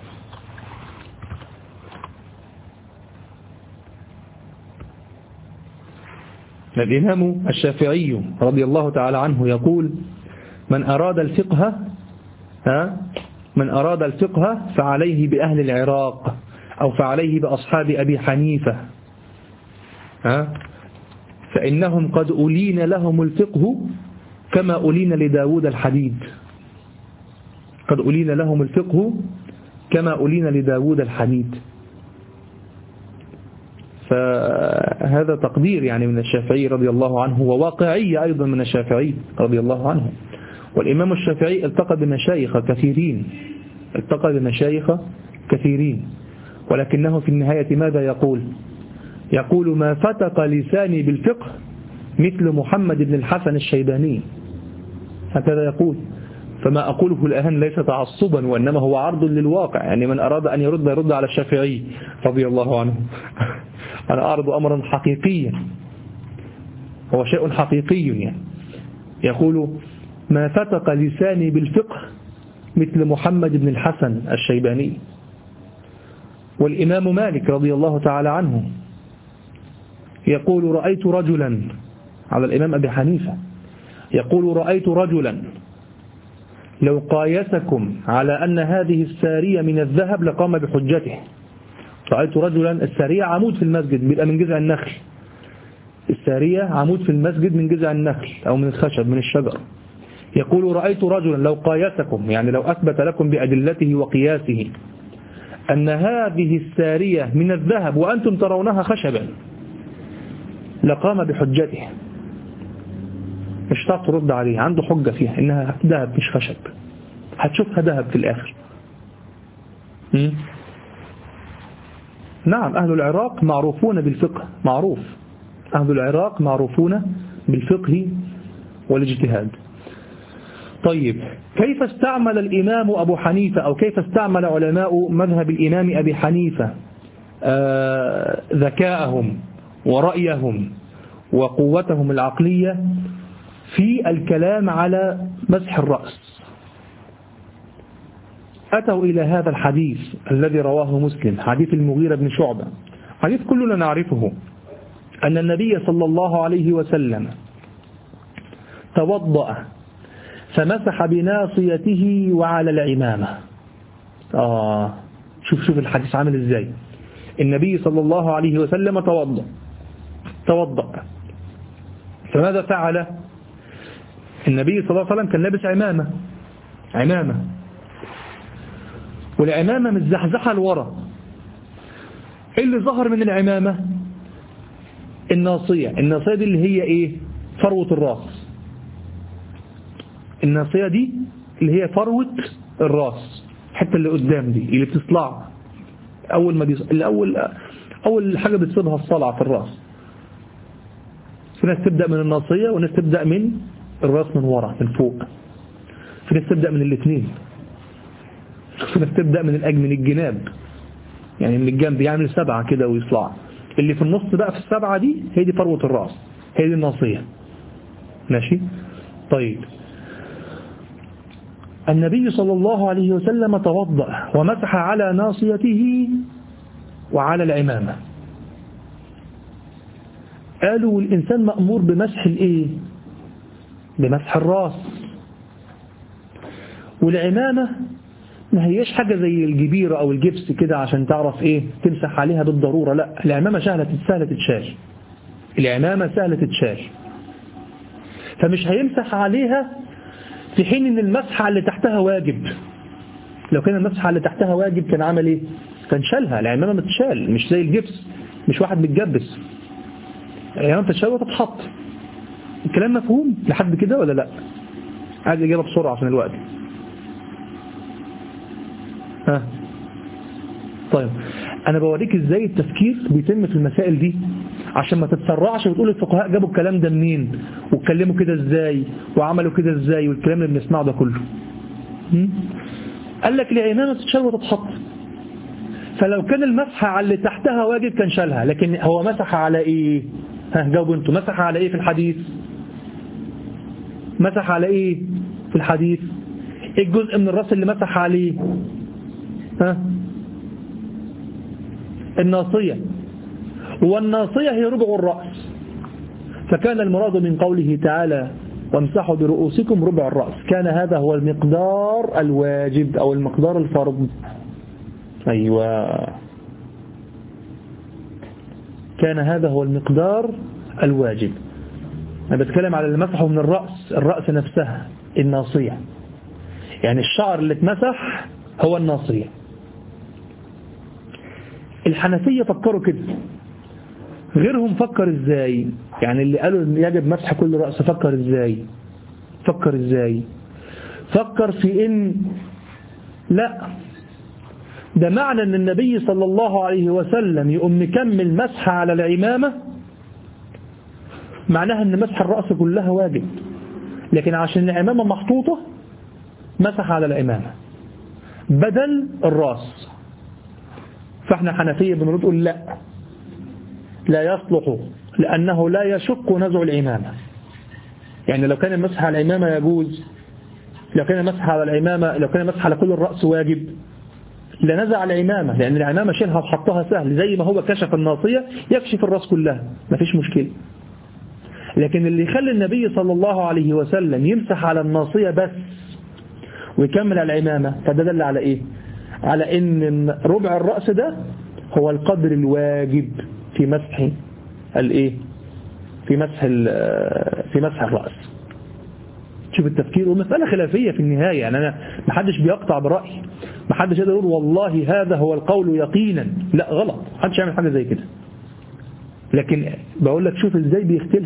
الإمام الشافعي رضي الله تعالى عنه يقول من أراد الفقه ها من أراد الفقه فعليه بأهل العراق أو فعليه بأصحاب أبي حنيفة ها فإنهم قد أولين لهم الفقه كما أولين لداود الحديد، قد أولين لهم الفقه كما أولين لداود الحديد. فهذا تقدير يعني من الشافعي رضي الله عنه، وواقعية أيضا من الشافعي رضي الله عنه. والإمام الشافعي التقى بمشايخ كثيرين التقى بمشايخ كثيرين ولكنه في النهاية ماذا يقول؟ يقول ما فتق لساني بالفقه مثل محمد بن الحسن الشيباني، هكذا يقول. فما أقوله الآن ليس تعصبا وإنما هو عرض للواقع، يعني من أراد أن يرد يرد على الشافعي رضي الله عنه. أنا أعرض أمرا حقيقيا، هو شيء حقيقي يعني. يقول ما فتق لساني بالفقه مثل محمد بن الحسن الشيباني. والإمام مالك رضي الله تعالى عنه يقول رأيت رجلا، على الإمام أبي حنيفة، يقول رأيت رجلا لو قايسكم على أن هذه السارية من الذهب لقام بحجته. رأيت رجلا، السارية عمود في المسجد بيبقى من جذع النخل، السارية عمود في المسجد من جذع النخل أو من الخشب من الشجر. يقول رأيت رجلا لو قايسكم، يعني لو أثبت لكم بأدلته وقياسه أن هذه السارية من الذهب وأنتم ترونها خشبا لقام بحجته. مش هتعرف ترد عليه، عنده حجة فيها إنها ذهب مش خشب، هتشوفها ذهب في الآخر. م? نعم أهل العراق معروفون بالفقه، معروف أهل العراق معروفون بالفقه والاجتهاد. طيب كيف استعمل الإمام أبو حنيفة أو كيف استعمل علماء مذهب الإمام أبي حنيفة آه ذكاءهم ورأيهم وقوتهم العقلية في الكلام على مسح الرأس؟ أتوا إلى هذا الحديث الذي رواه مسلم، حديث المغيرة بن شعبة، حديث كلنا نعرفه، أن النبي صلى الله عليه وسلم توضأ فمسح بناصيته وعلى العمامة. آه شوف شوف الحديث عامل إزاي. النبي صلى الله عليه وسلم توضأ توضأ فماذا فعل؟ النبي صلى الله عليه وسلم كان لابس عمامة عمامة والعمامة متزحزحة لورا. ايه اللي ظهر من العمامة؟ الناصية. الناصية دي اللي هي ايه؟ فروة الراس. الناصية دي اللي هي فروة الراس، الحته اللي قدام دي اللي بتطلع اول ما بيص... الاول اول حاجة بتصيبها الصلع في الراس. في ناس تبدأ من الناصية وناس تبدأ من الراس من ورا من فوق، في ناس تبدأ من الاثنين، في ناس تبدأ من الأج من الجناب، يعني من الجنب يعمل سبعة كده ويطلع. اللي في النص بقى في السبعة دي هي دي فروة الراس، هي دي الناصية. ماشي. طيب النبي صلى الله عليه وسلم توضأ ومسح على ناصيته وعلى العمامة. قالوا الإنسان مأمور بمسح الإيه؟ بمسح الراس. والعمامة ما هيش حاجة زي الجبيرة أو الجبس كده عشان تعرف إيه تمسح عليها بالضرورة، لا، العمامة سهلة سهلة تتشال. العمامة سهلة تتشال، فمش هيمسح عليها في حين ان المسح على اللي تحتها واجب. لو كان المسح على اللي تحتها واجب كان عمل ايه؟ كان شالها. العمامة متشال، مش زي الجبس، مش واحد متجبس. العمامة تتشال وتتحط. الكلام مفهوم لحد كده ولا لا؟ عايز اجابة بسرعة عشان الوقت. ها طيب، انا بوريك ازاي التفكير بيتم في المسائل دي عشان ما تتسرعش وتقول الفقهاء جابوا الكلام ده منين واتكلموا كده ازاي وعملوا كده ازاي والكلام اللي بنسمعه ده كله. قال لك العمامة تتشال وتتحط، فلو كان المسح على اللي تحتها واجب كان شالها، لكن هو مسح على ايه؟ ها جاوبوا انتوا، مسح على ايه في الحديث؟ مسح على ايه في الحديث؟ ايه الجزء من الراس اللي مسح عليه؟ ها الناصية، والناصية هي ربع الرأس، فكان المراد من قوله تعالى وامسحوا برؤوسكم ربع الرأس، كان هذا هو المقدار الواجب أو المقدار الفرض. أيوة، كان هذا هو المقدار الواجب. أنا بتكلم على المسح من الرأس، الرأس نفسها الناصية، يعني الشعر اللي اتمسح هو الناصية. الحنفية فكروا كده، غيرهم فكر ازاي؟ يعني اللي قالوا يجب مسح كل رأس فكر ازاي؟ فكر ازاي؟ فكر في ان لا، ده معنى ان النبي صلى الله عليه وسلم يقوم مكمل مسح على العمامة، معناها ان مسح الرأس كلها واجب، لكن عشان العمامة محطوطة مسح على العمامة بدل الرأس. فاحنا حنفية بنرد قول لا، لا يصلح، لأنه لا يشق نزع العمامة. يعني لو كان المسح على العمامة يجوز، لو كان المسح على العمامة، لو كان المسح على كل الرأس واجب لنزع العمامة، لأن العمامة شيلها وحطها سهل، زي ما هو كشف الناصية يكشف الرأس كلها، مفيش مشكلة. لكن اللي يخلي النبي صلى الله عليه وسلم يمسح على الناصية بس ويكمل على العمامة، فده دل على إيه؟ على إن ربع الرأس ده هو القدر الواجب في مسح الايه في مسح في مسح الرأس. شوف التفكير، ومسألة خلافية في النهاية، يعني أنا ما حدش بيقطع برأي، ما حدش يقدر يقول والله هذا هو القول يقينا، لا غلط، ما حدش يعمل حاجة زي كده. لكن بقول لك شوف ازاي بيختلف.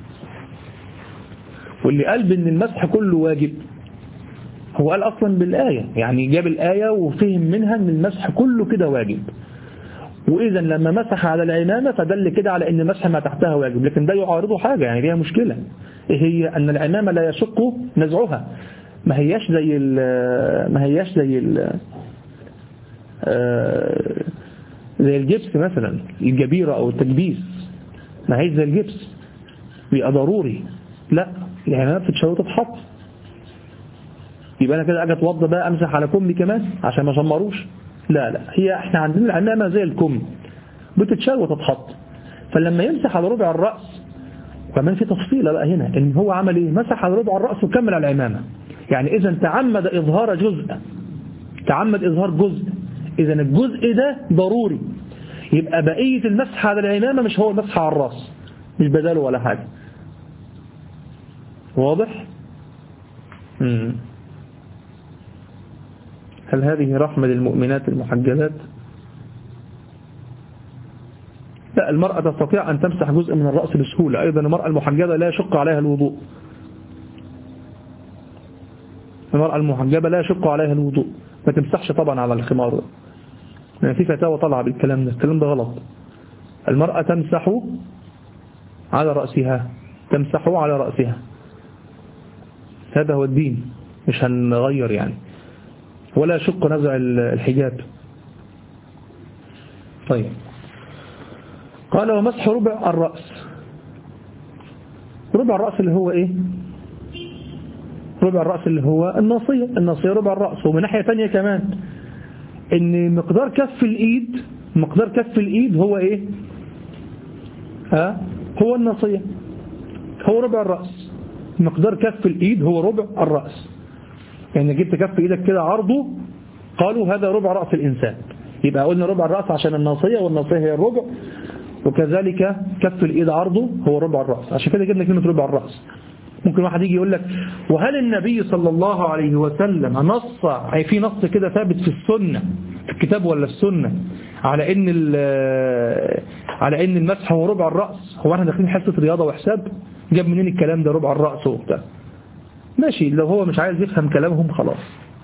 واللي قال بأن المسح كله واجب هو قال أصلا بالآية، يعني جاب الآية وفهم منها أن المسح كله كده واجب، وإذا لما مسح على العمامة فدل كده على أن مسح ما تحتها واجب. لكن ده يعارضه حاجة، يعني فيها مشكلة، إيه هي؟ أن العمامة لا يشق نزعها، ما هياش زي ما هياش زي زي الجبس مثلا، الجبيرة أو التجبيس، ما هيش زي الجبس بيبقى ضروري، لا، العمامة بتتشال وتتحط. يبقى أنا كده أجي أتوضى بقى أمسح على كمي كمان عشان ما شمروش؟ لا لا، هي احنا عندنا العمامة زي الكم بتتشال وتتحط. فلما يمسح على ربع الرأس، وكمان في تفصيلة بقى هنا، ان هو عمل ايه؟ مسح على ربع الرأس وكمل على العمامة. يعني اذا تعمد اظهار جزء، تعمد اظهار جزء، اذا الجزء ده ضروري، يبقى بقية المسح على العمامة مش هو المسح على الرأس، مش بداله ولا حاجة. واضح؟ مم. هل هذه رحمة للمؤمنات المحجبات؟ لا، المرأة تستطيع أن تمسح جزء من الرأس بسهولة. أيضا المرأة المحجبة لا يشق عليها الوضوء، المرأة المحجبة لا يشق عليها الوضوء، ما تمسحش طبعا على الخمار، يعني في فتاوى طلع بالكلام ده، الكلام ده غلط. المرأة تمسح على رأسها، تمسح على رأسها، هذا هو الدين، مش هنغير يعني، ولا يشق نزع الحجاب. طيب، قال ومسح ربع الرأس. ربع الرأس اللي هو ايه؟ ربع الرأس اللي هو الناصية، الناصية ربع الرأس. ومن ناحية تانية كمان ان مقدار كف الإيد، مقدار كف الإيد هو ايه؟ ها؟ هو الناصية، هو ربع الرأس. مقدار كف الإيد هو ربع الرأس. يعني جبت كف إيدك كده عرضه، قالوا هذا ربع رأس الإنسان. يبقى قلنا ربع الرأس عشان الناصية، والناصية هي الربع، وكذلك كف الإيد عرضه هو ربع الرأس. عشان كده جبنا كلمة ربع الرأس. ممكن واحد يجي يقول لك وهل النبي صلى الله عليه وسلم نص، أي في نص كده ثابت في السنة، في الكتاب ولا السنة، على ان على ان المسح هو ربع الرأس؟ هو احنا داخلين حصة رياضة وحساب؟ جاب منين الكلام ده ربع الرأس وبتاع؟ ماشي، لو هو مش عايز يفهم كلامهم خلاص.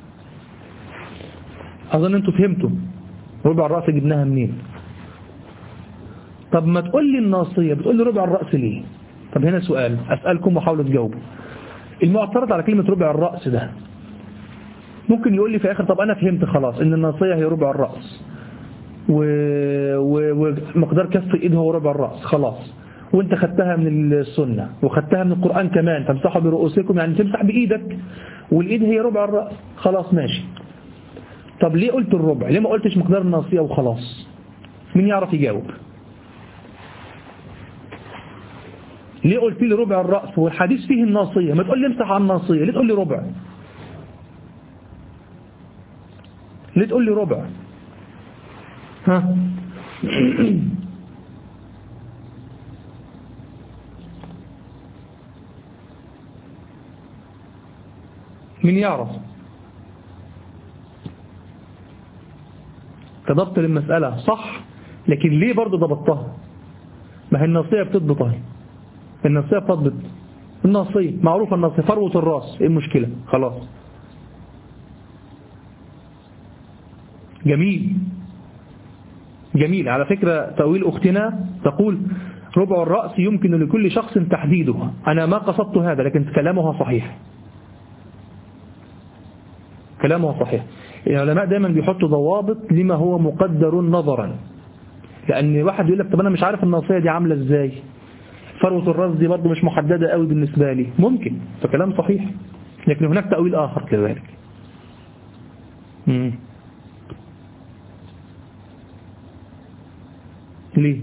اظن انتوا فهمتوا ربع الرأس جبناها منين. طب ما تقول لي الناصية، بتقول لي ربع الرأس ليه؟ طب هنا سؤال أسألكم وحاولوا تجاوبوا. المعترض على كلمة ربع الرأس ده ممكن يقول لي في آخر طب أنا فهمت خلاص إن الناصية هي ربع الرأس، ومقدار و... كف الإيد هو ربع الرأس خلاص، وانت خدتها من السنة وخدتها من القرآن كمان، تمسحوا برؤوسكم يعني تمسح بإيدك، والإيد هي ربع الرأس خلاص ماشي. طب ليه قلت الربع؟ ليه ما قلتش مقدار الناصية وخلاص؟ مين يعرف يجاوب؟ ليه قلت لي ربع الرأس والحديث فيه الناصية؟ ما تقول لي امسح على الناصية، ليه تقول لي ربع؟ ليه تقول لي ربع؟ ها؟ مين يعرف؟ كضبط للمسألة صح، لكن ليه برضو ضبطتها؟ ما هي الناصية بتضبطها، الناصية بتضبط، الناصية معروفة، الناصية فروة الراس، ايه المشكلة؟ خلاص جميل جميل. على فكرة تأويل أختنا تقول ربع الرأس يمكن لكل شخص تحديده، أنا ما قصدت هذا، لكن كلامها صحيح، كلامها صحيح. العلماء دائما بيحطوا ضوابط لما هو مقدر نظرا، لأن واحد يقول لك طب أنا مش عارف الناصية دي عاملة إزاي، فروة الراس دي برضه مش محددة قوي بالنسبة لي، ممكن، فكلام صحيح، لكن هناك تأويل آخر كذلك. مم. ليه؟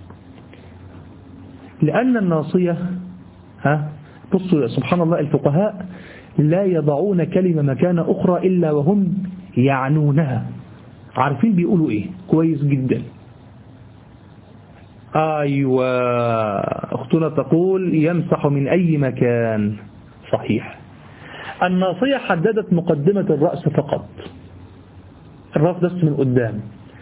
لأن الناصية، ها بصوا سبحان الله، الفقهاء لا يضعون كلمة مكان أخرى إلا وهم يعنونها، عارفين بيقولوا إيه كويس جدا. أيوة، أختنا تقول يمسح من أي مكان، صحيح. الناصية حددت مقدمة الرأس فقط، الرأس بس من قدام،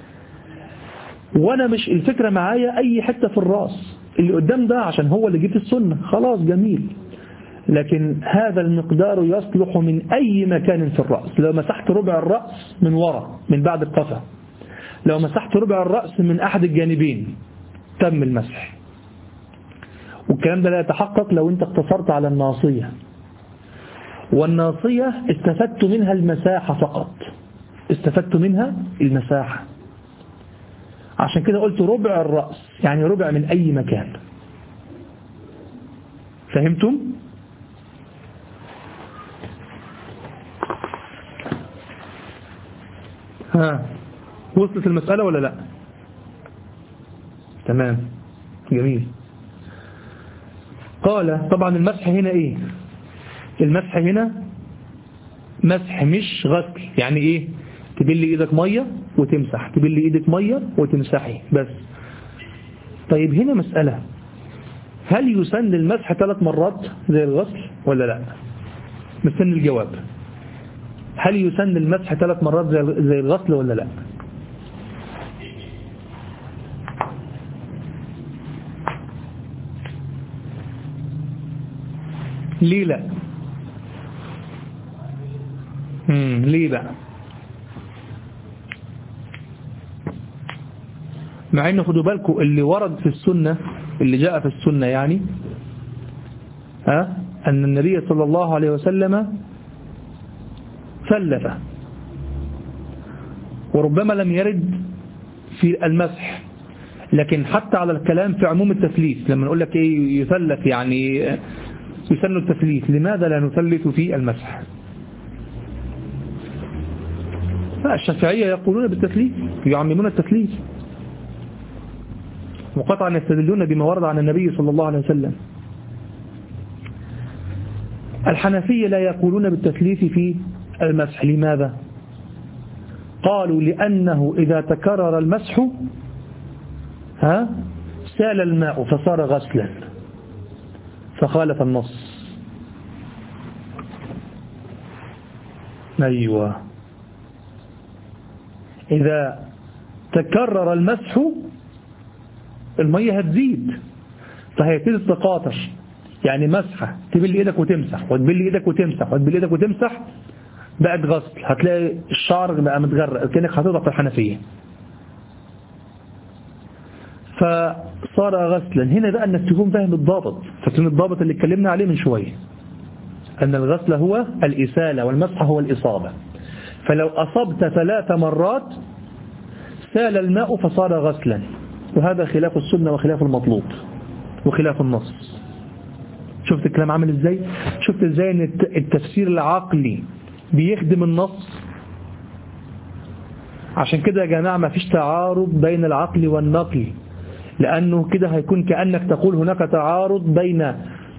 وانا مش الفكرة معايا اي حتة في الرأس، اللي قدام ده عشان هو اللي جه في السنة خلاص جميل، لكن هذا المقدار يصلح من اي مكان في الرأس. لو مسحت ربع الرأس من وراء من بعد القفا، لو مسحت ربع الرأس من احد الجانبين، تم المسح. والكلام ده لا يتحقق لو انت اقتصرت على الناصية، والناصية استفدت منها المساحة فقط، استفدت منها المساحة، عشان كده قلت ربع الرأس، يعني ربع من أي مكان. فهمتم؟ ها وصلت المسألة ولا لا؟ تمام جميل. قال طبعا المسح هنا ايه؟ المسح هنا مسح مش غسل، يعني ايه؟ تبلي ايدك مية وتمسح، تبلي ايدك مية وتمسحي بس. طيب هنا مسألة، هل يسن المسح ثلاث مرات زي الغسل ولا لا؟ مستني الجواب. هل يسن المسح ثلاث مرات زي الغسل ولا لا؟ ليه لا؟ امم ليه بقى؟ مع ان خدوا بالكم اللي ورد في السنة، اللي جاء في السنة يعني ها أن النبي صلى الله عليه وسلم ثلث، وربما لم يرد في المسح، لكن حتى على الكلام في عموم التثليث، لما نقول لك ايه يثلث يعني يسن التثليث، لماذا لا نثلث في المسح؟ الشافعية يقولون بالتثليث، يعممون التثليث، وقطعا يستدلون بما ورد عن النبي صلى الله عليه وسلم. الحنفية لا يقولون بالتثليث في المسح، لماذا؟ قالوا لأنه إذا تكرر المسح ها سال الماء فصار غسلا، فخالف النص. أيوة، إذا تكرر المسح المية هتزيد، فهيبتدي تتقاطر، يعني مسحة تبل ايدك وتمسح وتبل ايدك وتمسح وتبل ايدك وتمسح، بقت غسل، هتلاقي الشعر بقى متغرق كأنك حاططها في الحنفية، فصار غسلا. هنا بقى انك تكون فاهم الضابط، فاكرين الضابط اللي اتكلمنا عليه من شوية، أن الغسل هو الإسالة والمسح هو الإصابة. فلو أصبت ثلاث مرات سال الماء فصار غسلا، وهذا خلاف السنة وخلاف المطلوب وخلاف النص. شفت الكلام عامل ازاي؟ شفت ازاي ان التفسير العقلي بيخدم النص؟ عشان كده يا جماعة ما فيش تعارض بين العقل والنقل، لأنه كده هيكون كأنك تقول هناك تعارض بين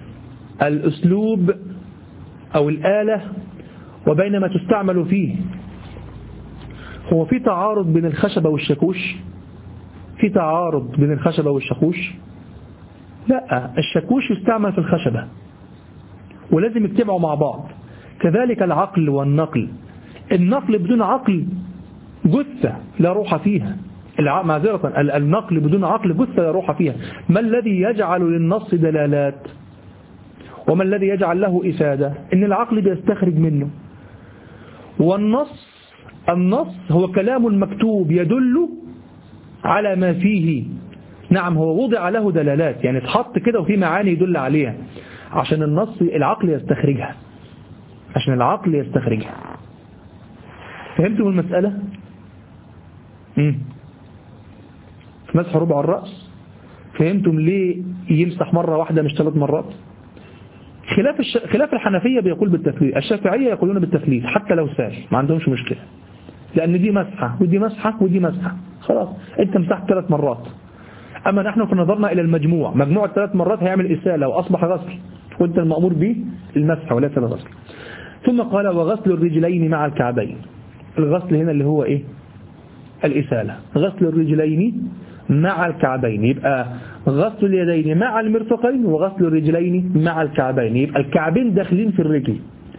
الأسلوب أو الآلة وبين ما تستعمل فيه. هو في تعارض بين الخشبة والشاكوش؟ في تعارض بين الخشبة والشاكوش؟ لا، الشاكوش يستعمل في الخشبة ولازم يجتمعوا مع بعض. كذلك العقل والنقل، النقل بدون عقل جثة لا روح فيها، معذرة النقل بدون عقل جثة لا روح فيها. ما الذي يجعل للنص دلالات وما الذي يجعل له إفادة؟ إن العقل بيستخرج منه. والنص النص هو كلام مكتوب يدل على ما فيه. نعم، هو وضع له دلالات، يعني اتحط كده وفي معاني يدل عليها عشان النص العقل يستخرجها، عشان العقل يستخرجها. فهمتوا المسألة؟ امم مسح ربع الرأس. فهمتم ليه يمسح مرة واحدة مش ثلاث مرات؟ خلاف الش... خلاف الحنفية بيقول بالتثليث، الشافعية يقولون بالتثليث حتى لو سال، ما عندهمش مشكلة، لأن دي مسحة ودي مسحة ودي مسحة، خلاص أنت مسحت ثلاث مرات. أما نحن في نظرنا إلى المجموع، مجموع الثلاث مرات هيعمل إسالة وأصبح غسل، وأنت المأمور به المسح وليس الغسل. ثم قال وغسل الرجلين مع الكعبين. الغسل هنا اللي هو إيه؟ الإسالة. غسل الرجلين مع الكعبين، يبقى غسل اليدين مع المرفقين وغسل الرجلين مع الكعبين، يبقى الكعبين داخلين في الرجل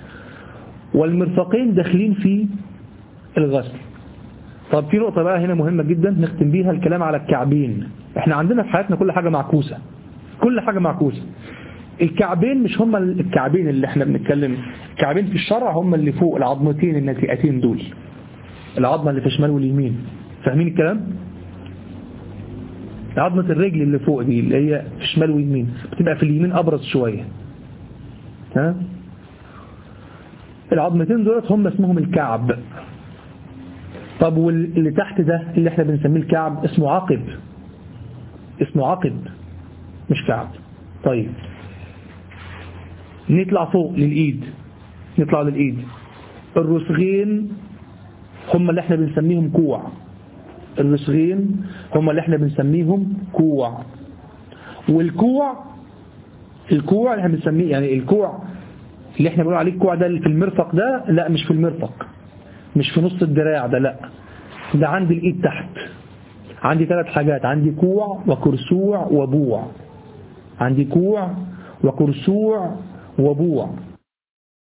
والمرفقين داخلين في الغسل. طب في نقطة بقى هنا مهمة جدا نختم بيها الكلام على الكعبين. احنا عندنا في حياتنا كل حاجة معكوسة، كل حاجة معكوسة. الكعبين مش هم الكعبين اللي احنا بنتكلم، الكعبين في الشرع هم اللي فوق العظمتين الناتئتين دول، العظمة اللي في الشمال واليمين. فاهمين الكلام؟ عظمة الرجل اللي فوق دي اللي هي في الشمال واليمين بتبقى في اليمين أبرز شوية، ها؟ العظمتين دولت هم اسمهم الكعب. طب واللي تحت ده اللي احنا بنسميه الكعب اسمه عقب، اسمه عقب مش كعب. طيب نطلع فوق للإيد، نطلع للإيد. الرسغين هم اللي احنا بنسميهم كوع، الرسغين هم اللي احنا بنسميهم كوع. والكوع الكوع اللي احنا بنسميه يعني الكوع اللي احنا بنقول عليه الكوع ده في المرفق ده، لا مش في المرفق، مش في نص الدراع ده، لا ده عند الإيد تحت. عندي ثلاث حاجات، عندي كوع وكرسوع وبوع، عندي كوع وكرسوع وبوع.